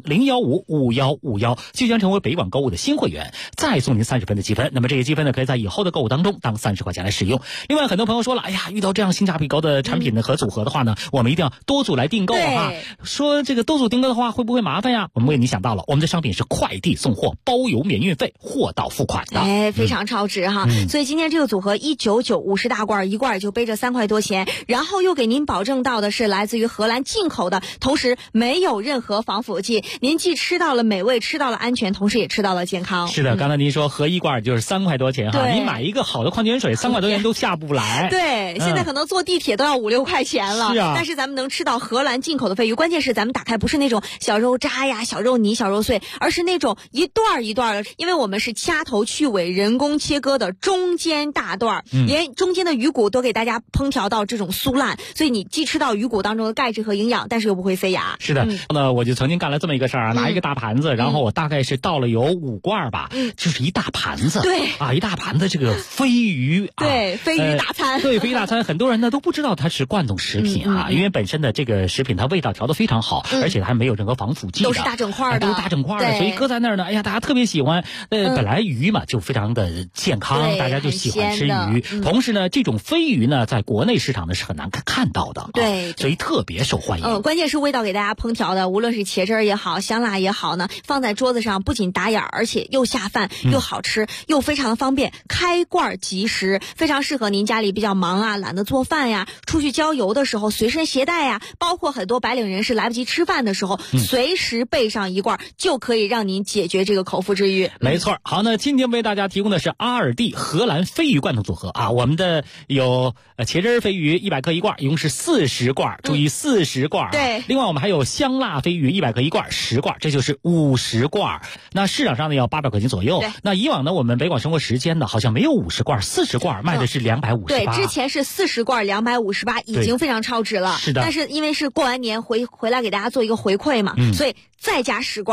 400-015-5151，就将成为北广购物的新会员，再送您30分的积分。那么这些积分呢可以在以后的购物当中当30块钱来使用。另外很多朋友说了，哎呀，遇到这样性价比高的产品呢和组合的话呢，我们一定要多组来订购哈。说这个多组订购的话会不会麻烦呀？我们为你想到了，我们的商品是快递送货，包邮免运费，货到付款的， 非常超值哈。所以今天这个组合199，50大罐，一罐也就背着3块多钱，然后又给您保证到的是来自于荷兰进口的，同时没有任何防腐剂，您既吃到了美味，吃到了安全，同时也吃到了健康。 是的，刚才您说合一罐就是3块多钱哈，你买一个好的矿泉水3块多钱都下不来。 对，现在可能坐地铁都要5-6块钱了。 是啊， 但是咱们能吃到荷兰进口的飞鱼，关键是咱们打开不是那种小肉渣呀、小肉泥、小肉碎，而是那种一段一段的，因为我们是掐头去尾人工切割的中间大段，连中间的鱼骨都给大家烹调到这种酥烂，所以你既吃到鱼骨当中的钙质和营养，但是又不会塞牙。 是的，那我就曾经干了这么一个事儿啊，拿一个大盘子，然后我大概是倒了有5罐吧，就是一大盘子， 对啊，一大盘子这个飞鱼， 对，飞鱼大餐， 对，飞鱼大餐，很多人呢都不知道它是罐头食品啊，因为本身的这个食品它味道调得非常好，而且还没有任何防腐剂的， 都是大整块的， 都是大整块的，所以搁在那儿呢，哎呀，大家特别喜欢。本来鱼嘛就非常的健康，大家就喜欢吃鱼。同时呢，这种飞鱼呢，在国内市场呢是很难看到的， 对， 所以特别受欢迎。 关键是味道给大家烹调的，无论是茄汁也好，香辣也好呢，放在桌子上不仅打眼，而且又下饭，又好吃，又非常的方便，开罐即食，非常适合您家里比较忙啊，懒得做饭呀，出去郊游的时候随身携带呀，包括很多白领人士来不及吃饭的时候，随时备上一罐，就可以让您解决这个口腹之欲。 没错。好，那今天为大家提供的是阿尔蒂荷兰飞鱼罐头组合啊，我们的有茄汁飞鱼100克1罐，一共是40罐，注意40罐。 对。 另外我们还有香辣飞鱼100克1罐，10罐，这就是50罐。那市场上呢要800块钱左右。那以往呢我们北广生活时间呢好像没有50罐，40罐卖的是258。 对，之前是40罐258，已经非常超值了。 是的。 但是因为是过完年回来给大家做一个回馈嘛，所以再加10罐。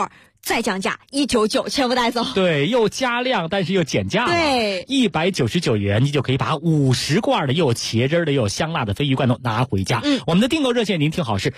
再降价199，全部带走。 对，又加量，但是又减价了。 对 ，199元你就可以把50罐的又有茄汁的又有香辣的鲱鱼罐头拿回家。我们的订购热线您听好是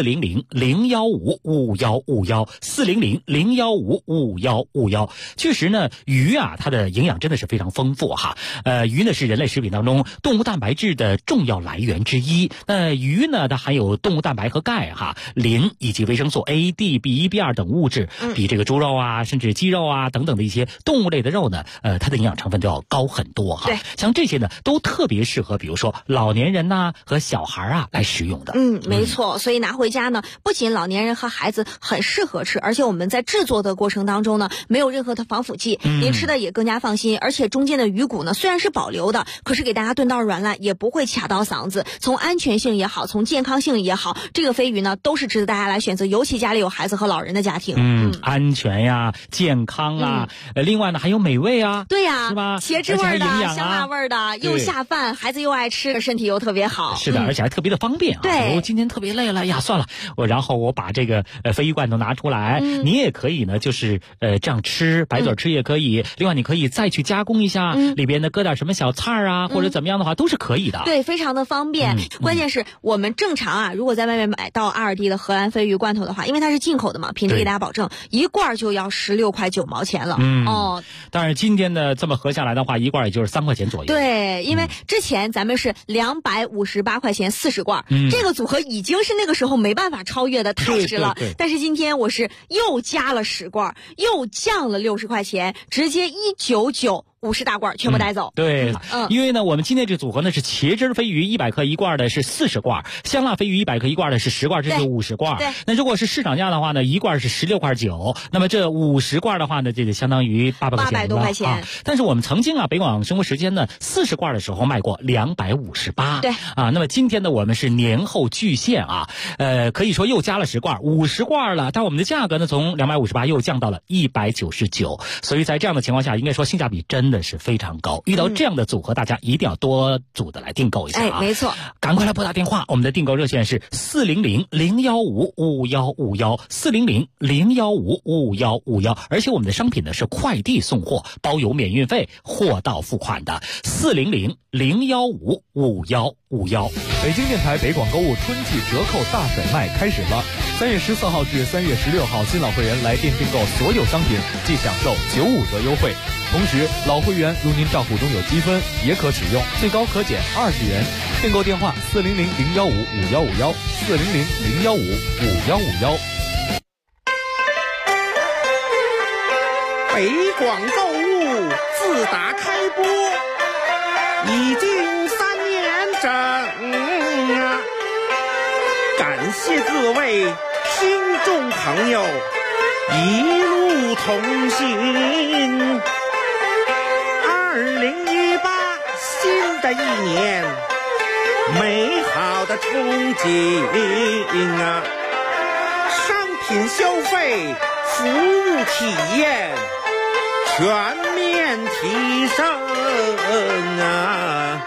400-015-5151，400-015-5151。确实呢，鱼啊，它的营养真的是非常丰富哈。鱼呢是人类食品当中动物蛋白质的重要来源之一。鱼呢，它含有动物蛋白和钙哈、磷以及维生素 A、D、B1、B2等物质，比这个猪肉啊，甚至鸡肉啊等等的一些动物类的肉呢，它的营养成分都要高很多哈。 对， 像这些呢，都特别适合，比如说老年人呐、和小孩啊来食用的。 没错。所以拿回家呢，不仅老年人和孩子很适合吃，而且我们在制作的过程当中呢，没有任何的防腐剂，您吃的也更加放心。而且中间的鱼骨呢，虽然是保留的，可是给大家炖到软烂，也不会卡到嗓子。从安全性也好，从健康性也好，这个鲱鱼呢，都是值得大家来选择，尤其家里有孩子和老人的家庭。 安全呀，健康啊，另外呢还有美味啊。 对呀， 是吧？ 茄汁味的、香辣味的，又下饭，孩子又爱吃，身体又特别好。 是的，而且还特别的方便啊。 对， 我今天特别累了呀，算了，然后我把这个鲱鱼罐头拿出来，你也可以呢，就是这样吃，白嘴吃也可以。另外你可以再去加工一下，里边呢搁点什么小菜啊，或者怎么样的话，都是可以的。 对，非常的方便。关键是我们正常啊，如果在外面买到2D的荷兰鲱鱼罐头的话，因为它是进口的嘛，品质给大家保证，一罐就要16块9毛钱了。 但是今天呢，这么合下来的话，一罐也就是3块钱左右。 对，因为之前咱们是258块钱40罐，这个组合已经是那个时候没办法超越的，太值了。但是今天我是又加了10罐，又降了60块钱，直接199。50大罐全部带走。 对，因为呢，我们今天这组合呢是茄汁鲱鱼100克一罐的是40罐，香辣鲱鱼100克一罐的是10罐，这就50罐。 对， 那如果是市场价的话呢，一罐是16块9，那么这50罐的话呢，这就相当于800块钱。 800多块钱。 但是我们曾经啊，北广生活时间呢，40罐的时候卖过258。 对。 那么今天呢，我们是年后巨献啊，可以说又加了10罐，50罐了，但我们的价格呢，从258又降到了199，所以在这样的情况下，应该说性价比真的是非常高。遇到这样的组合，大家一定要多组的来订购一下啊！ 没错， 赶快来拨打电话，我们的订购热线是400-015-5151，400-015-5151，而且我们的商品呢是快递送货，包邮免运费，货到付款的，400-015-5151。 北京电台北广购物春季折扣大甩卖开始了，3月14号至3月16号，新老会员来店订购所有商品即享受95折优惠。同时，老会员如您账户中有积分，也可使用，最高可减20元。订购电话400-015-5151，400-015-5151。 北广购物自打开播已经3年整啊！感谢各位听众朋友一路同行。2018新的一年，美好的憧憬啊！商品消费，服务体验全面提升啊！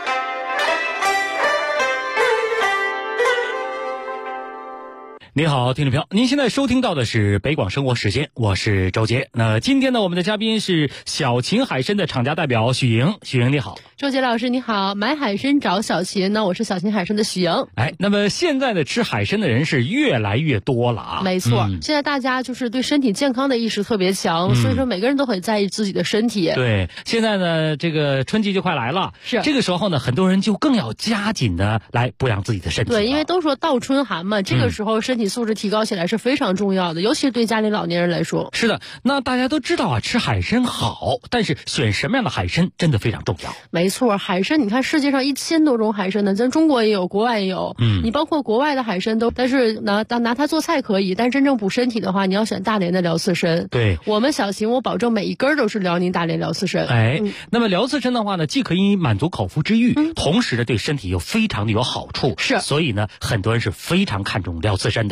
你好，听众朋友，您现在收听到的是北广生活时间，我是周杰。那今天呢，我们的嘉宾是小秦海参的厂家代表许莹。许莹你好。 周杰老师你好，买海参找小秦呢，我是小秦海参的许莹。 那么现在的吃海参的人是越来越多了啊。 没错，现在大家就是对身体健康的意识特别强，所以说每个人都很在意自己的身体。 对，现在呢，这个春季就快来了， 是这个时候呢，很多人就更要加紧的来补养自己的身体。 对，因为都说倒春寒嘛，这个时候身体素质提高起来是非常重要的，尤其是对家里老年人来说。 是的，那大家都知道啊，吃海参好，但是选什么样的海参真的非常重要。 没错，海参你看世界上1000多种海参呢，咱中国也有，国外也有。你包括国外的海参都，但是拿它做菜可以，但真正补身体的话，你要选大连的辽刺参。 对， 我们小秦我保证每一根都是辽宁大连辽刺参。 那么辽刺参的话呢，既可以满足口腹之欲，同时呢对身体又非常的有好处。 是， 所以呢很多人是非常看重辽刺参的。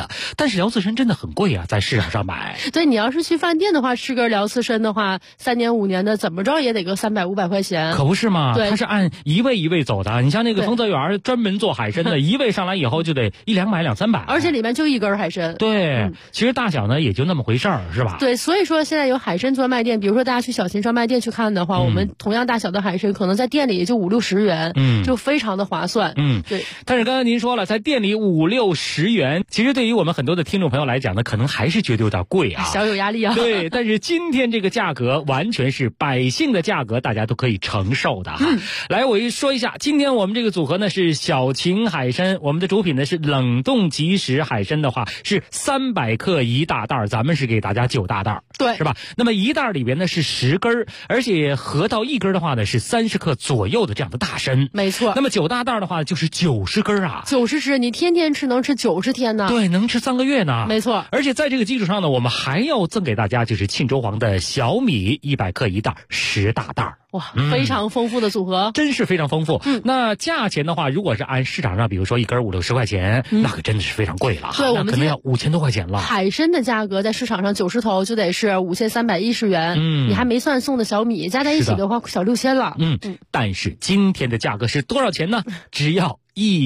的。但是辽刺参真的很贵啊，在市场上买。 对，你要是去饭店的话，吃根辽刺参的话，3年5年的怎么着也得个300、500块钱。 可不是嘛？ 对， 它是按一位一位走的。你像那个丰泽园专门做海参的，一位上来以后就得100-200、200-300， 而且里面就一根海参。 对，其实大小呢也就那么回事儿，是吧？ 对，所以说现在有海参专卖店，比如说大家去小秦专卖店去看的话，我们同样大小的海参可能在店里也就50-60元，就非常的划算。对。 但是刚才您说了，在店里50-60元，其实对于我们很多的听众朋友来讲呢，可能还是觉得有点贵啊， 小有压力啊。 对，但是今天这个价格完全是百姓的价格，大家都可以承受的哈。来，我说一下，今天我们这个组合呢是小秦海参，我们的主品呢是冷冻即食海参的话是300克1大袋，咱们是给大家9大袋， 对， 是吧？那么1袋里边呢是10根，而且合到1根的话呢是30克左右的这样的大参， 没错。 那么9大袋的话就是90根啊 ，90只，你天天吃能吃90天呢？ 对，能吃3个月呢。 没错。 而且在这个基础上呢，我们还要赠给大家就是沁州黄的小米100克1袋，10大袋。 哇，非常丰富的组合， 真是非常丰富。那价钱的话，如果是按市场上，比如说1根50-60块钱，那可真的是非常贵了。 对，我们可能要5000多块钱了。 海参的价格在市场上90头就得是5310元，你还没算送的小米，加在一起的话小6000了。 但是今天的价格是多少钱呢？只要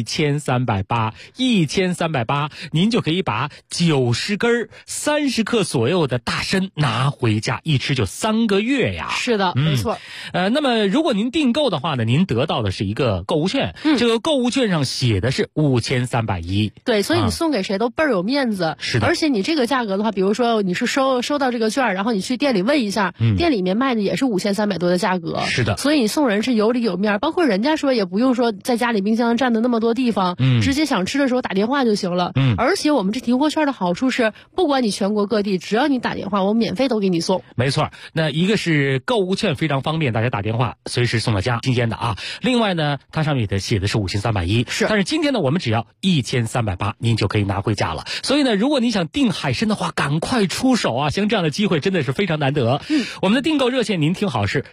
1380，1380，您就可以把90根30克左右的大参拿回家，一吃就3个月呀。 是的，没错。 那么如果您订购的话呢，您得到的是一个购物券，这个购物券上写的是5310。 对，所以你送给谁都倍儿有面子。 是的。 而且你这个价格的话，比如说你是收到这个券，然后你去店里问一下，店里面卖的也是5300多的价格。 是的。 所以你送人是有理有面，包括人家说也不用说在家里冰箱占的那么多地方，直接想吃的时候打电话就行了。而且我们这提货券的好处是，不管你全国各地，只要你打电话，我免费都给你送。 没错，那一个是购物券非常方便，大家打电话随时送到家，新鲜的啊。另外呢，它上面写的是5310， 是。 但是今天呢，我们只要1380，您就可以拿回家了。所以呢，如果你想订海参的话，赶快出手啊！像这样的机会真的是非常难得。我们的订购热线您听好是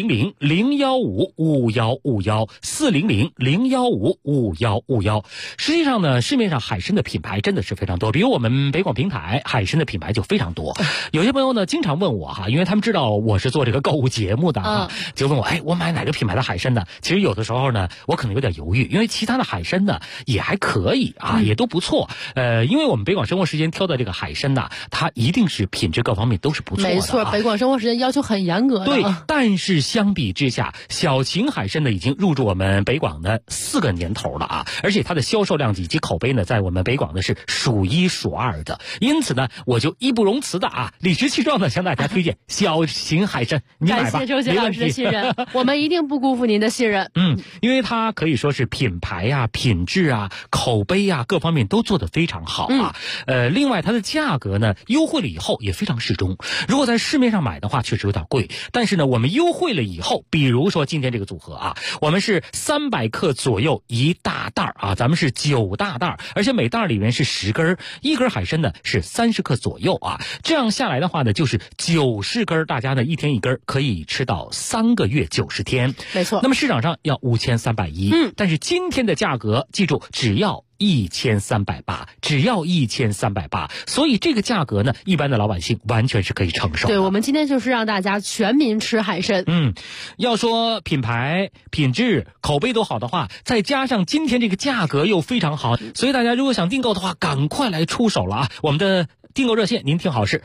400-015-5151，400-015-5151。实际上呢，市面上海参的品牌真的是非常多，比如我们北广平台海参的品牌就非常多。有些朋友呢经常问我哈，因为他们知道我是做这个购物节目的就问我，我买哪个品牌的海参呢？其实有的时候呢，我可能有点犹豫，因为其他的海参呢也还可以啊，也都不错。因为我们北广生活时间挑的这个海参呢，它一定是品质各方面都是不错的。 没错，北广生活时间要求很严格的。 对，但是相比之下，小秦海参呢已经入驻我们北广的4个年头了啊，而且它的销售量以及口碑呢，在我们北广呢是数1数2的。因此呢，我就义不容辞的理直气壮的向大家推荐小秦海参，你买吧。 感谢周杰老师的信任，我们一定不辜负您的信任。 因为它可以说是品牌啊、品质啊、口碑啊各方面都做得非常好啊。另外它的价格呢优惠了以后也非常适中。如果在市面上买的话，确实有点贵，但是呢，我们优惠了以后，比如说今天这个组合我们是300克左右1大袋咱们是9大袋，而且每袋里面是10根，1根海参呢是30克左右这样下来的话呢，就是90根，大家呢一天1根，可以吃到3个月90天。 没错。 那么市场上要5310，但是今天的价格记住只要1380，只要1380，所以这个价格呢，一般的老百姓完全是可以承受的。 对，我们今天就是让大家全民吃海参。 要说品牌、品质、口碑都好的话，再加上今天这个价格又非常好，所以大家如果想订购的话，赶快来出手了我们的订购热线您听好是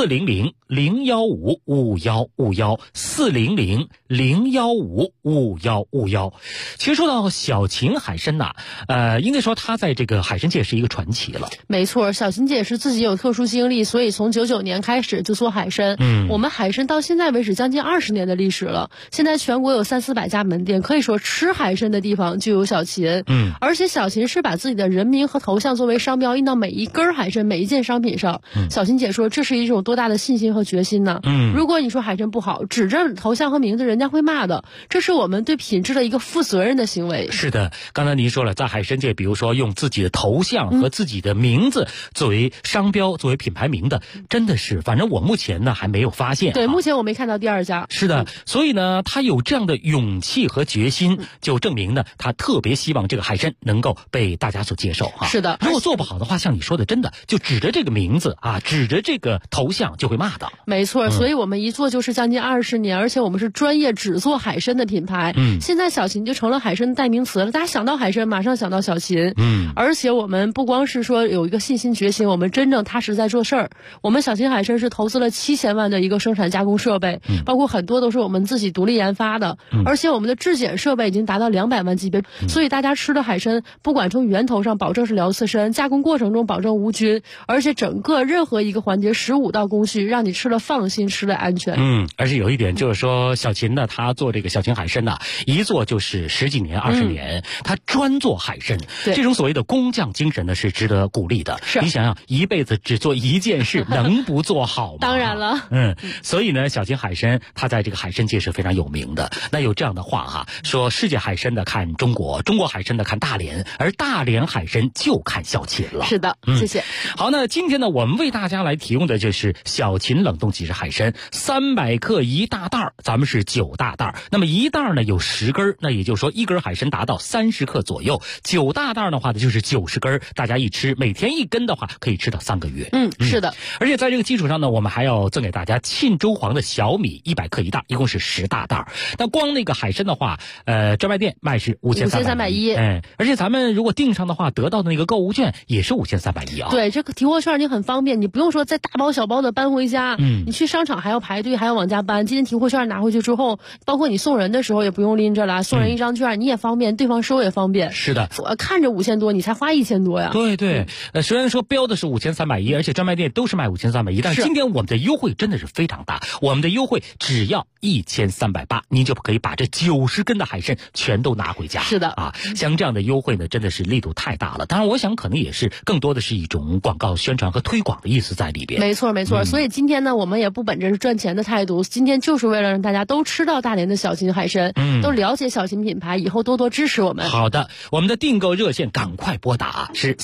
400-015-5151，400-015-5151。其实说到小秦海参应该说它在这个海参界是一个传奇了。 没错，小秦姐是自己有特殊经历，所以从99年开始就做海参。我们海参到现在为止将近20年的历史了，现在全国有300-400家门店，可以说吃海参的地方就有小秦。而且小秦是把自己的人名和头像作为商标印到每一根海参每一件商品上。 了。小琴姐说，这是一种多大的信心和决心呢？如果你说海参不好，指着头像和名字，人家会骂的。这是我们对品质的一个负责任的行为。 是的，刚才您说了，在海参界，比如说用自己的头像和自己的名字作为商标、作为品牌名的，真的是，反正我目前呢还没有发现。 对，目前我没看到第二家。 是的，所以呢，他有这样的勇气和决心，就证明呢，他特别希望这个海参能够被大家所接受哈。 是的， 如果做不好的话，像你说的，真的就指着这个名字啊，指着这个头像就会骂的。 没错，所以我们一做就是将近20年，而且我们是专业只做海参的品牌。现在小琴就成了海参的代名词了，大家想到海参马上想到小琴。而且我们不光是说有一个信心决心，我们真正踏实在做事儿。我们小琴海参是投资了7000万的一个生产加工设备，包括很多都是我们自己独立研发的，而且我们的质检设备已经达到200万级别，所以大家吃的海参不管从源头上保证是辽刺参，加工过程中保证无菌，而且整个任何一个环节15道工序让你吃了放心，吃了安全。 而且有一点就是说，小琴呢，她做这个小琴海参呢，一做就是10几年、20年，她专做海参，这种所谓的工匠精神呢是值得鼓励的。 是， 你想想，一辈子只做一件事，能不做好吗？ 当然了。 所以呢，小琴海参它在这个海参界是非常有名的。那有这样的话哈，说世界海参的看中国，中国海参的看大连，而大连海参就看小琴了。 是的，谢谢。 好，那今天呢，我们为大家来提供的就是小琴冷冻即食海参，300克1大袋，咱们是9大袋。那么1袋呢有10根，那也就是说1根海参达到30克左右，9大袋的话呢就是90根，大家一吃，每天1根的话可以吃到3个月。 是的。 而且在这个基础上呢，我们还要赠给大家沁州黄的小米100克1袋，一共是10大袋。那光那个海参的话，专卖店卖是5310，而且咱们如果订上的话，得到的那个购物券也是5310啊。 对，这个提货券你很方便，你不用说再大包小包的搬回家，你去商场还要排队，还要往家搬。今天提货券拿回去之后，包括你送人的时候也不用拎着了，送人一张券你也方便，对方收也方便。 是的， 我看着5000多，你才花1000多呀。 对，虽然说标的是5310，而且专卖店都是卖5310，但是今天我们的优惠真的是非常大，我们的优惠只要1380，您就可以把这90根的海参全都拿回家。 是的啊，像这样的优惠呢，真的是力度太大了。当然，我想可能也是更多的是一种广告宣传和推广的意思在里边。 没错，所以今天呢，我们也不本着是赚钱的态度，今天就是为了让大家都吃到大连的小琴海参，都了解小琴品牌，以后多多支持我们。 好的，我们的订购热线赶快拨打是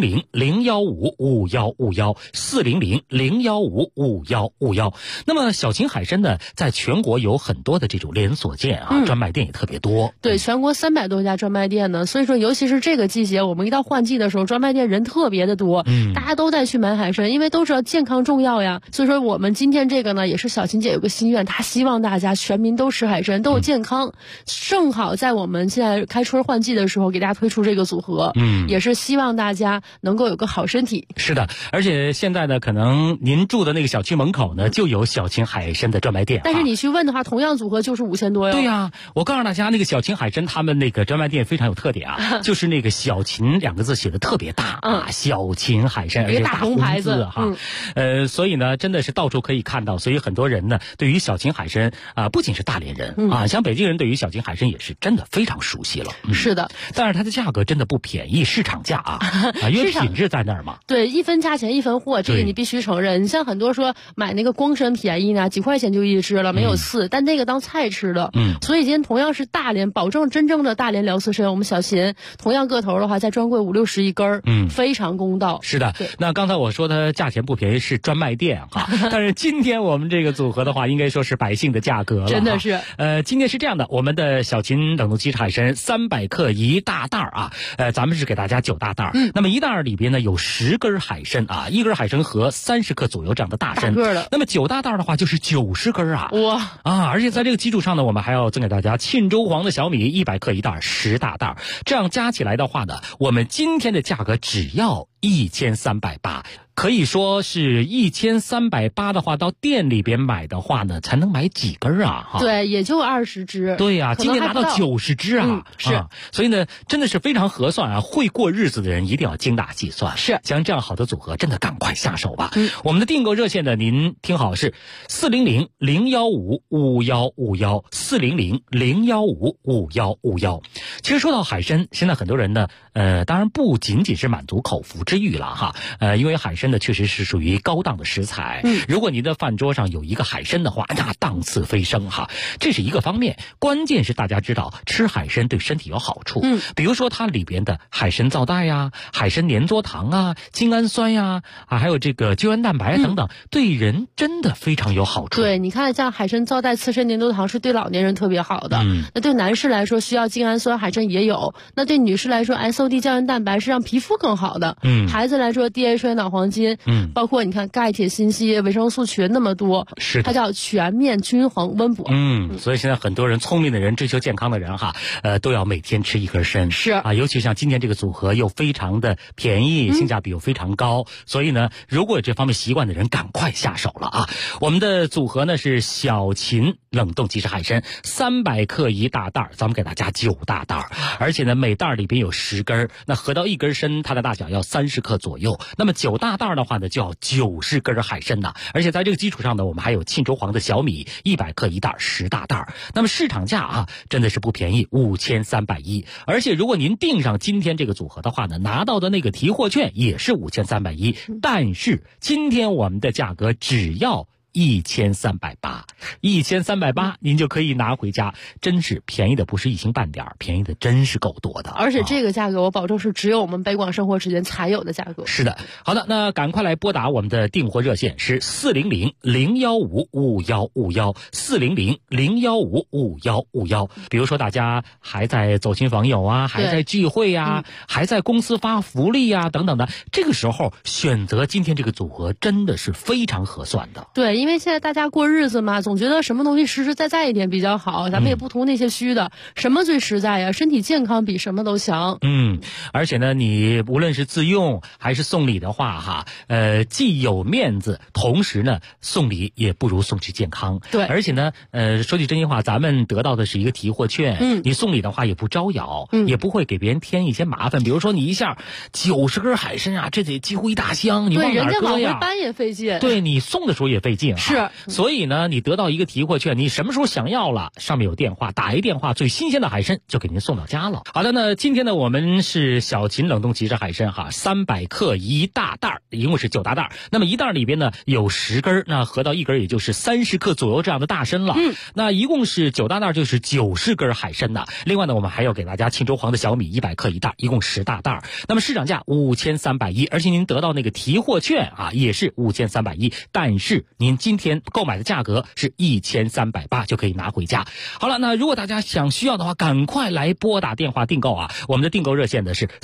400-015-5151，400-015-5151。那么小琴海参呢，在全国有很多的这种连锁店啊，专卖店也特别多。 对，全国300多家专卖店呢，所以说尤其是这个季节，我们一到换季的时候，专卖店人特别的多，大家都在去买海参，因为都知道健康重要呀。所以说我们今天这个呢，也是小琴姐有个心愿，她希望大家全民都吃海参，都有健康。正好在我们现在开春换季的时候，给大家推出这个组合，也是希望大家能够有个好身体。 是的，而且现在呢，可能您住的那个小区门口呢，就有小琴海参的专卖店。 但是你去问的话，同样组合就是5000多哟。 对呀，我告诉大家，那个小琴海参他们那个专卖店非常有特点啊，就是那个小琴2个字写的特别大啊，小琴海参，而且大红牌子哈。所以呢，真的是到处可以看到，所以很多人呢，对于小琴海参不仅是大连人啊，像北京人对于小琴海参也是真的非常熟悉了。 是的， 但是它的价格真的不便宜，市场价啊，因为品质在那儿嘛。 对，一分价钱一分货，这个你必须承认。你像很多说买那个光参便宜呢，几块钱就一只了，没有刺，但那个当菜吃的。所以今天同样是大连，保证真正的大连辽刺参，我们小琴同样个头的话，在专柜50-60一根，非常公道。 是的，那刚才我说它价钱不便宜是专卖店哈，但是今天我们这个组合的话，应该说是百姓的价格了。 真的是。 今天是这样的，我们的小琴冷冻即食海参300克1大袋啊，咱们是给大家9大袋。那么1袋里边呢有10根海参啊，1根海参和30克左右这样的大参。那么9大袋的话就是90根啊。 哇啊！而且在这个基础上呢，我们还要赠给大家沁州黄的小米100克1袋，10大袋。这样加起来的话呢，我们今天的价格只要1380。可以说是1380的话，到店里边买的话呢，才能买几根啊？ 对，也就20只。 对呀，今天拿到90只啊！ 是， 所以呢，真的是非常合算啊！会过日子的人一定要精打细算。 是， 像这样好的组合，真的赶快下手吧。我们的订购热线呢，您听好是400-015-5151，400-015-5151。 其实说到海参，现在很多人呢，当然不仅仅是满足口腹之欲了哈，因为海参呢确实是属于高档的食材。如果您的饭桌上有一个海参的话，那档次飞升哈，这是一个方面。关键是大家知道吃海参对身体有好处，比如说它里边的海参皂带呀、海参粘着糖啊、精氨酸呀，还有这个胶原蛋白等等，对人真的非常有好处。 对，你看像海参皂带、刺身粘着糖是对老年人特别好的。那对男士来说需要精氨酸，海参也有；那对女士来说 SOD 胶原蛋白是让皮肤更好的。孩子来说 DHA 脑黄金，包括你看钙、铁、锌、硒、维生素群那么多， 是它叫全面均衡温补。 所以现在很多人聪明的人、追求健康的人哈，都要每天吃一根参。 是啊，尤其像今天这个组合又非常的便宜，性价比又非常高，所以呢，如果有这方面习惯的人，赶快下手了啊！我们的组合呢是小秦冷冻即食海参，300克1大袋，咱们给大家9大袋，而且呢每袋里边有10根，那合到1根参，它的大小要30克左右。那么9大袋的话呢，就要90根海参呢。而且在这个基础上呢，我们还有沁州黄的小米100克1袋，10大袋。那么市场价啊，真的是不便宜，5310。而且如果您订上今天这个组合的话呢，拿到的那个提货券也是5310，但是今天我们的价格只要1380，1380您就可以拿回家，真是便宜的不是一星半点，便宜的真是够多的。 而且这个价格我保证是只有我们北广生活时间才有的价格。 是的，好的，那赶快来拨打我们的订货热线是400-015-5151，400-015-5151。比如说大家还在走亲访友啊，还在聚会啊，还在公司发福利啊等等的，这个时候选择今天这个组合真的是非常合算的。 对，因为现在大家过日子嘛，总觉得什么东西实实在在一点比较好，咱们也不图那些虚的，什么最实在呀？身体健康比什么都强。 而且呢，你无论是自用还是送礼的话哈，既有面子，同时呢送礼也不如送去健康。 对， 而且呢，说句真心话，咱们得到的是一个提货券，你送礼的话也不招摇，也不会给别人添一些麻烦。比如说你一下90根海参啊，这得几乎一大箱，你往哪儿搁呀？ 对，人家往回搬也费劲。 对，你送的时候也费劲。 是， 所以呢，你得到一个提货券，你什么时候想要了，上面有电话，打一电话，最新鲜的海参就给您送到家了。好的，那今天呢，我们是小秦冷冻即食海参哈，300克1大袋，一共是9大袋。那么一袋里边呢有10根，那合到1根也就是30克左右这样的大参了。那一共是9大袋，就是90根海参呢。另外呢，我们还要给大家沁州黄的小米100克1袋，一共10大袋。那么市场价5310，而且您得到那个提货券啊，也是5310，但是您今天购买的价格是1380，就可以拿回家。好了，那如果大家需要的话，赶快来拨打电话订购啊！我们的订购热线呢是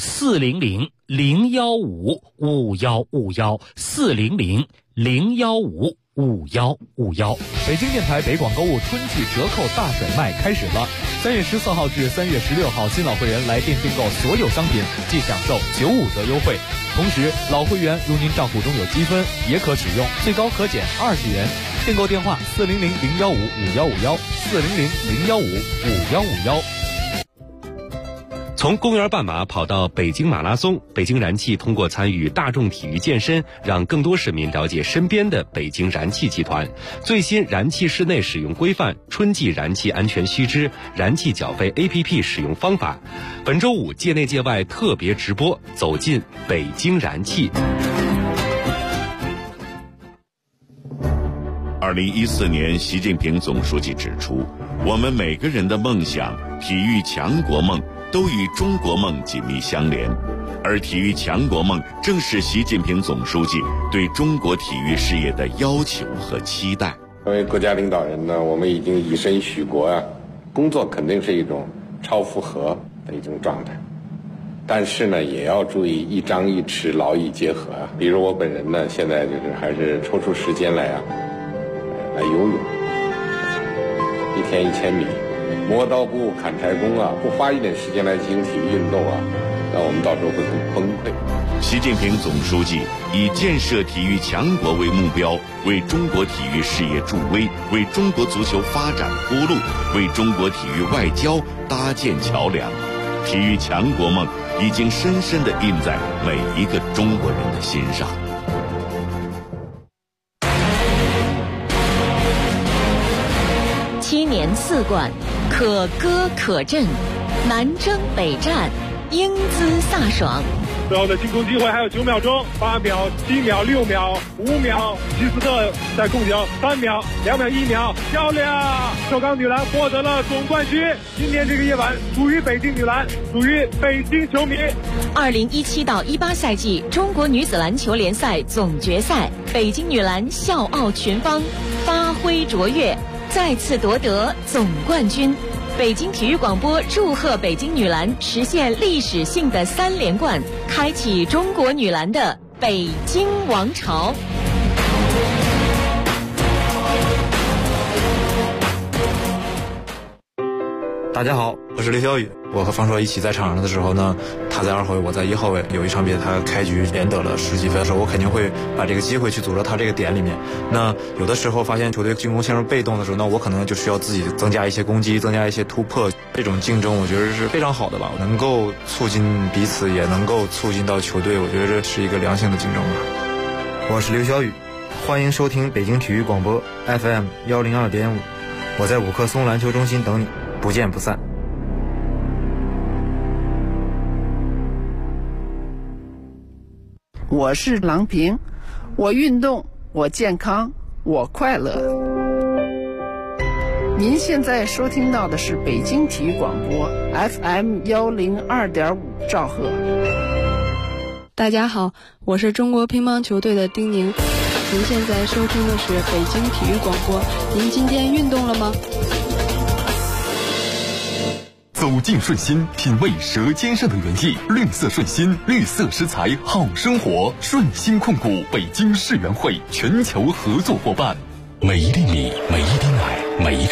400-015-5151，400-015-5151。 北京电台北广购物春季折扣大甩卖开始了，3月14号至3月16号，新老会员来电订购所有商品即享受95折优惠。同时，老会员如您账户中有积分，也可使用，最高可减20元。订购电话400-015-5151，400-015-5151。 从公园半马跑到北京马拉松，北京燃气通过参与大众体育健身，让更多市民了解身边的北京燃气集团。最新燃气室内使用规范、春季燃气安全须知、燃气缴费 APP 使用方法。本周五界内界外特别直播，走进北京燃气。 2014年，习近平总书记指出，我们每个人的梦想、体育强国梦都与中国梦紧密相连，而体育强国梦正是习近平总书记对中国体育事业的要求和期待。 作为国家领导人呢，我们已经以身许国啊，工作肯定是一种超负荷的一种状态，但是呢，也要注意一张一弛，劳逸结合啊。比如我本人呢，现在就是还是抽出时间来游泳，1天1000米。磨刀不误砍柴工啊，不花一点时间来进行体育运动啊，那我们到时候会很崩溃。 习近平总书记以建设体育强国为目标，为中国体育事业助威，为中国足球发展铺路，为中国体育外交搭建桥梁。体育强国梦已经深深地印在每一个中国人的心上。 7年4冠，可歌可震， 南征北战，英姿飒爽。 最后的进攻机会还有9秒钟，8秒、7秒、6秒、5秒，吉斯特在控球，3秒、2秒、1秒，漂亮！首钢女篮获得了总冠军。今天这个夜晚属于北京女篮，属于北京球迷。 2017到18赛季中国女子篮球联赛总决赛，北京女篮笑傲群芳，发挥卓越，再次夺得总冠军。北京体育广播祝贺北京女篮实现历史性的3连冠，开启中国女篮的北京王朝。 大家好，我是刘晓宇。我和方硕一起在场上的时候呢，他在2号位，我在1号位。有一场比赛，他开局连得了10几分的时候，我肯定会把这个机会去组织他这个点里面。那有的时候发现球队进攻陷入被动的时候，那我可能就需要自己增加一些攻击，增加一些突破。这种竞争，我觉得是非常好的吧，能够促进彼此，也能够促进到球队。我觉得这是一个良性的竞争吧。 我是刘晓宇，欢迎收听北京体育广播 FM 102.5，我在五棵松篮球中心等你，不见不散。 我是郎平，我运动，我健康，我快乐。您现在收听到的是北京体育广播 FM 102.5兆赫。 大家好，我是中国乒乓球队的丁宁。您现在收听的是北京体育广播。您今天运动了吗？ 走进顺心，品味舌尖上的原意。绿色顺心，绿色食材好生活。顺心控股北京世园会全球合作伙伴。 每一粒米，每一滴奶，每一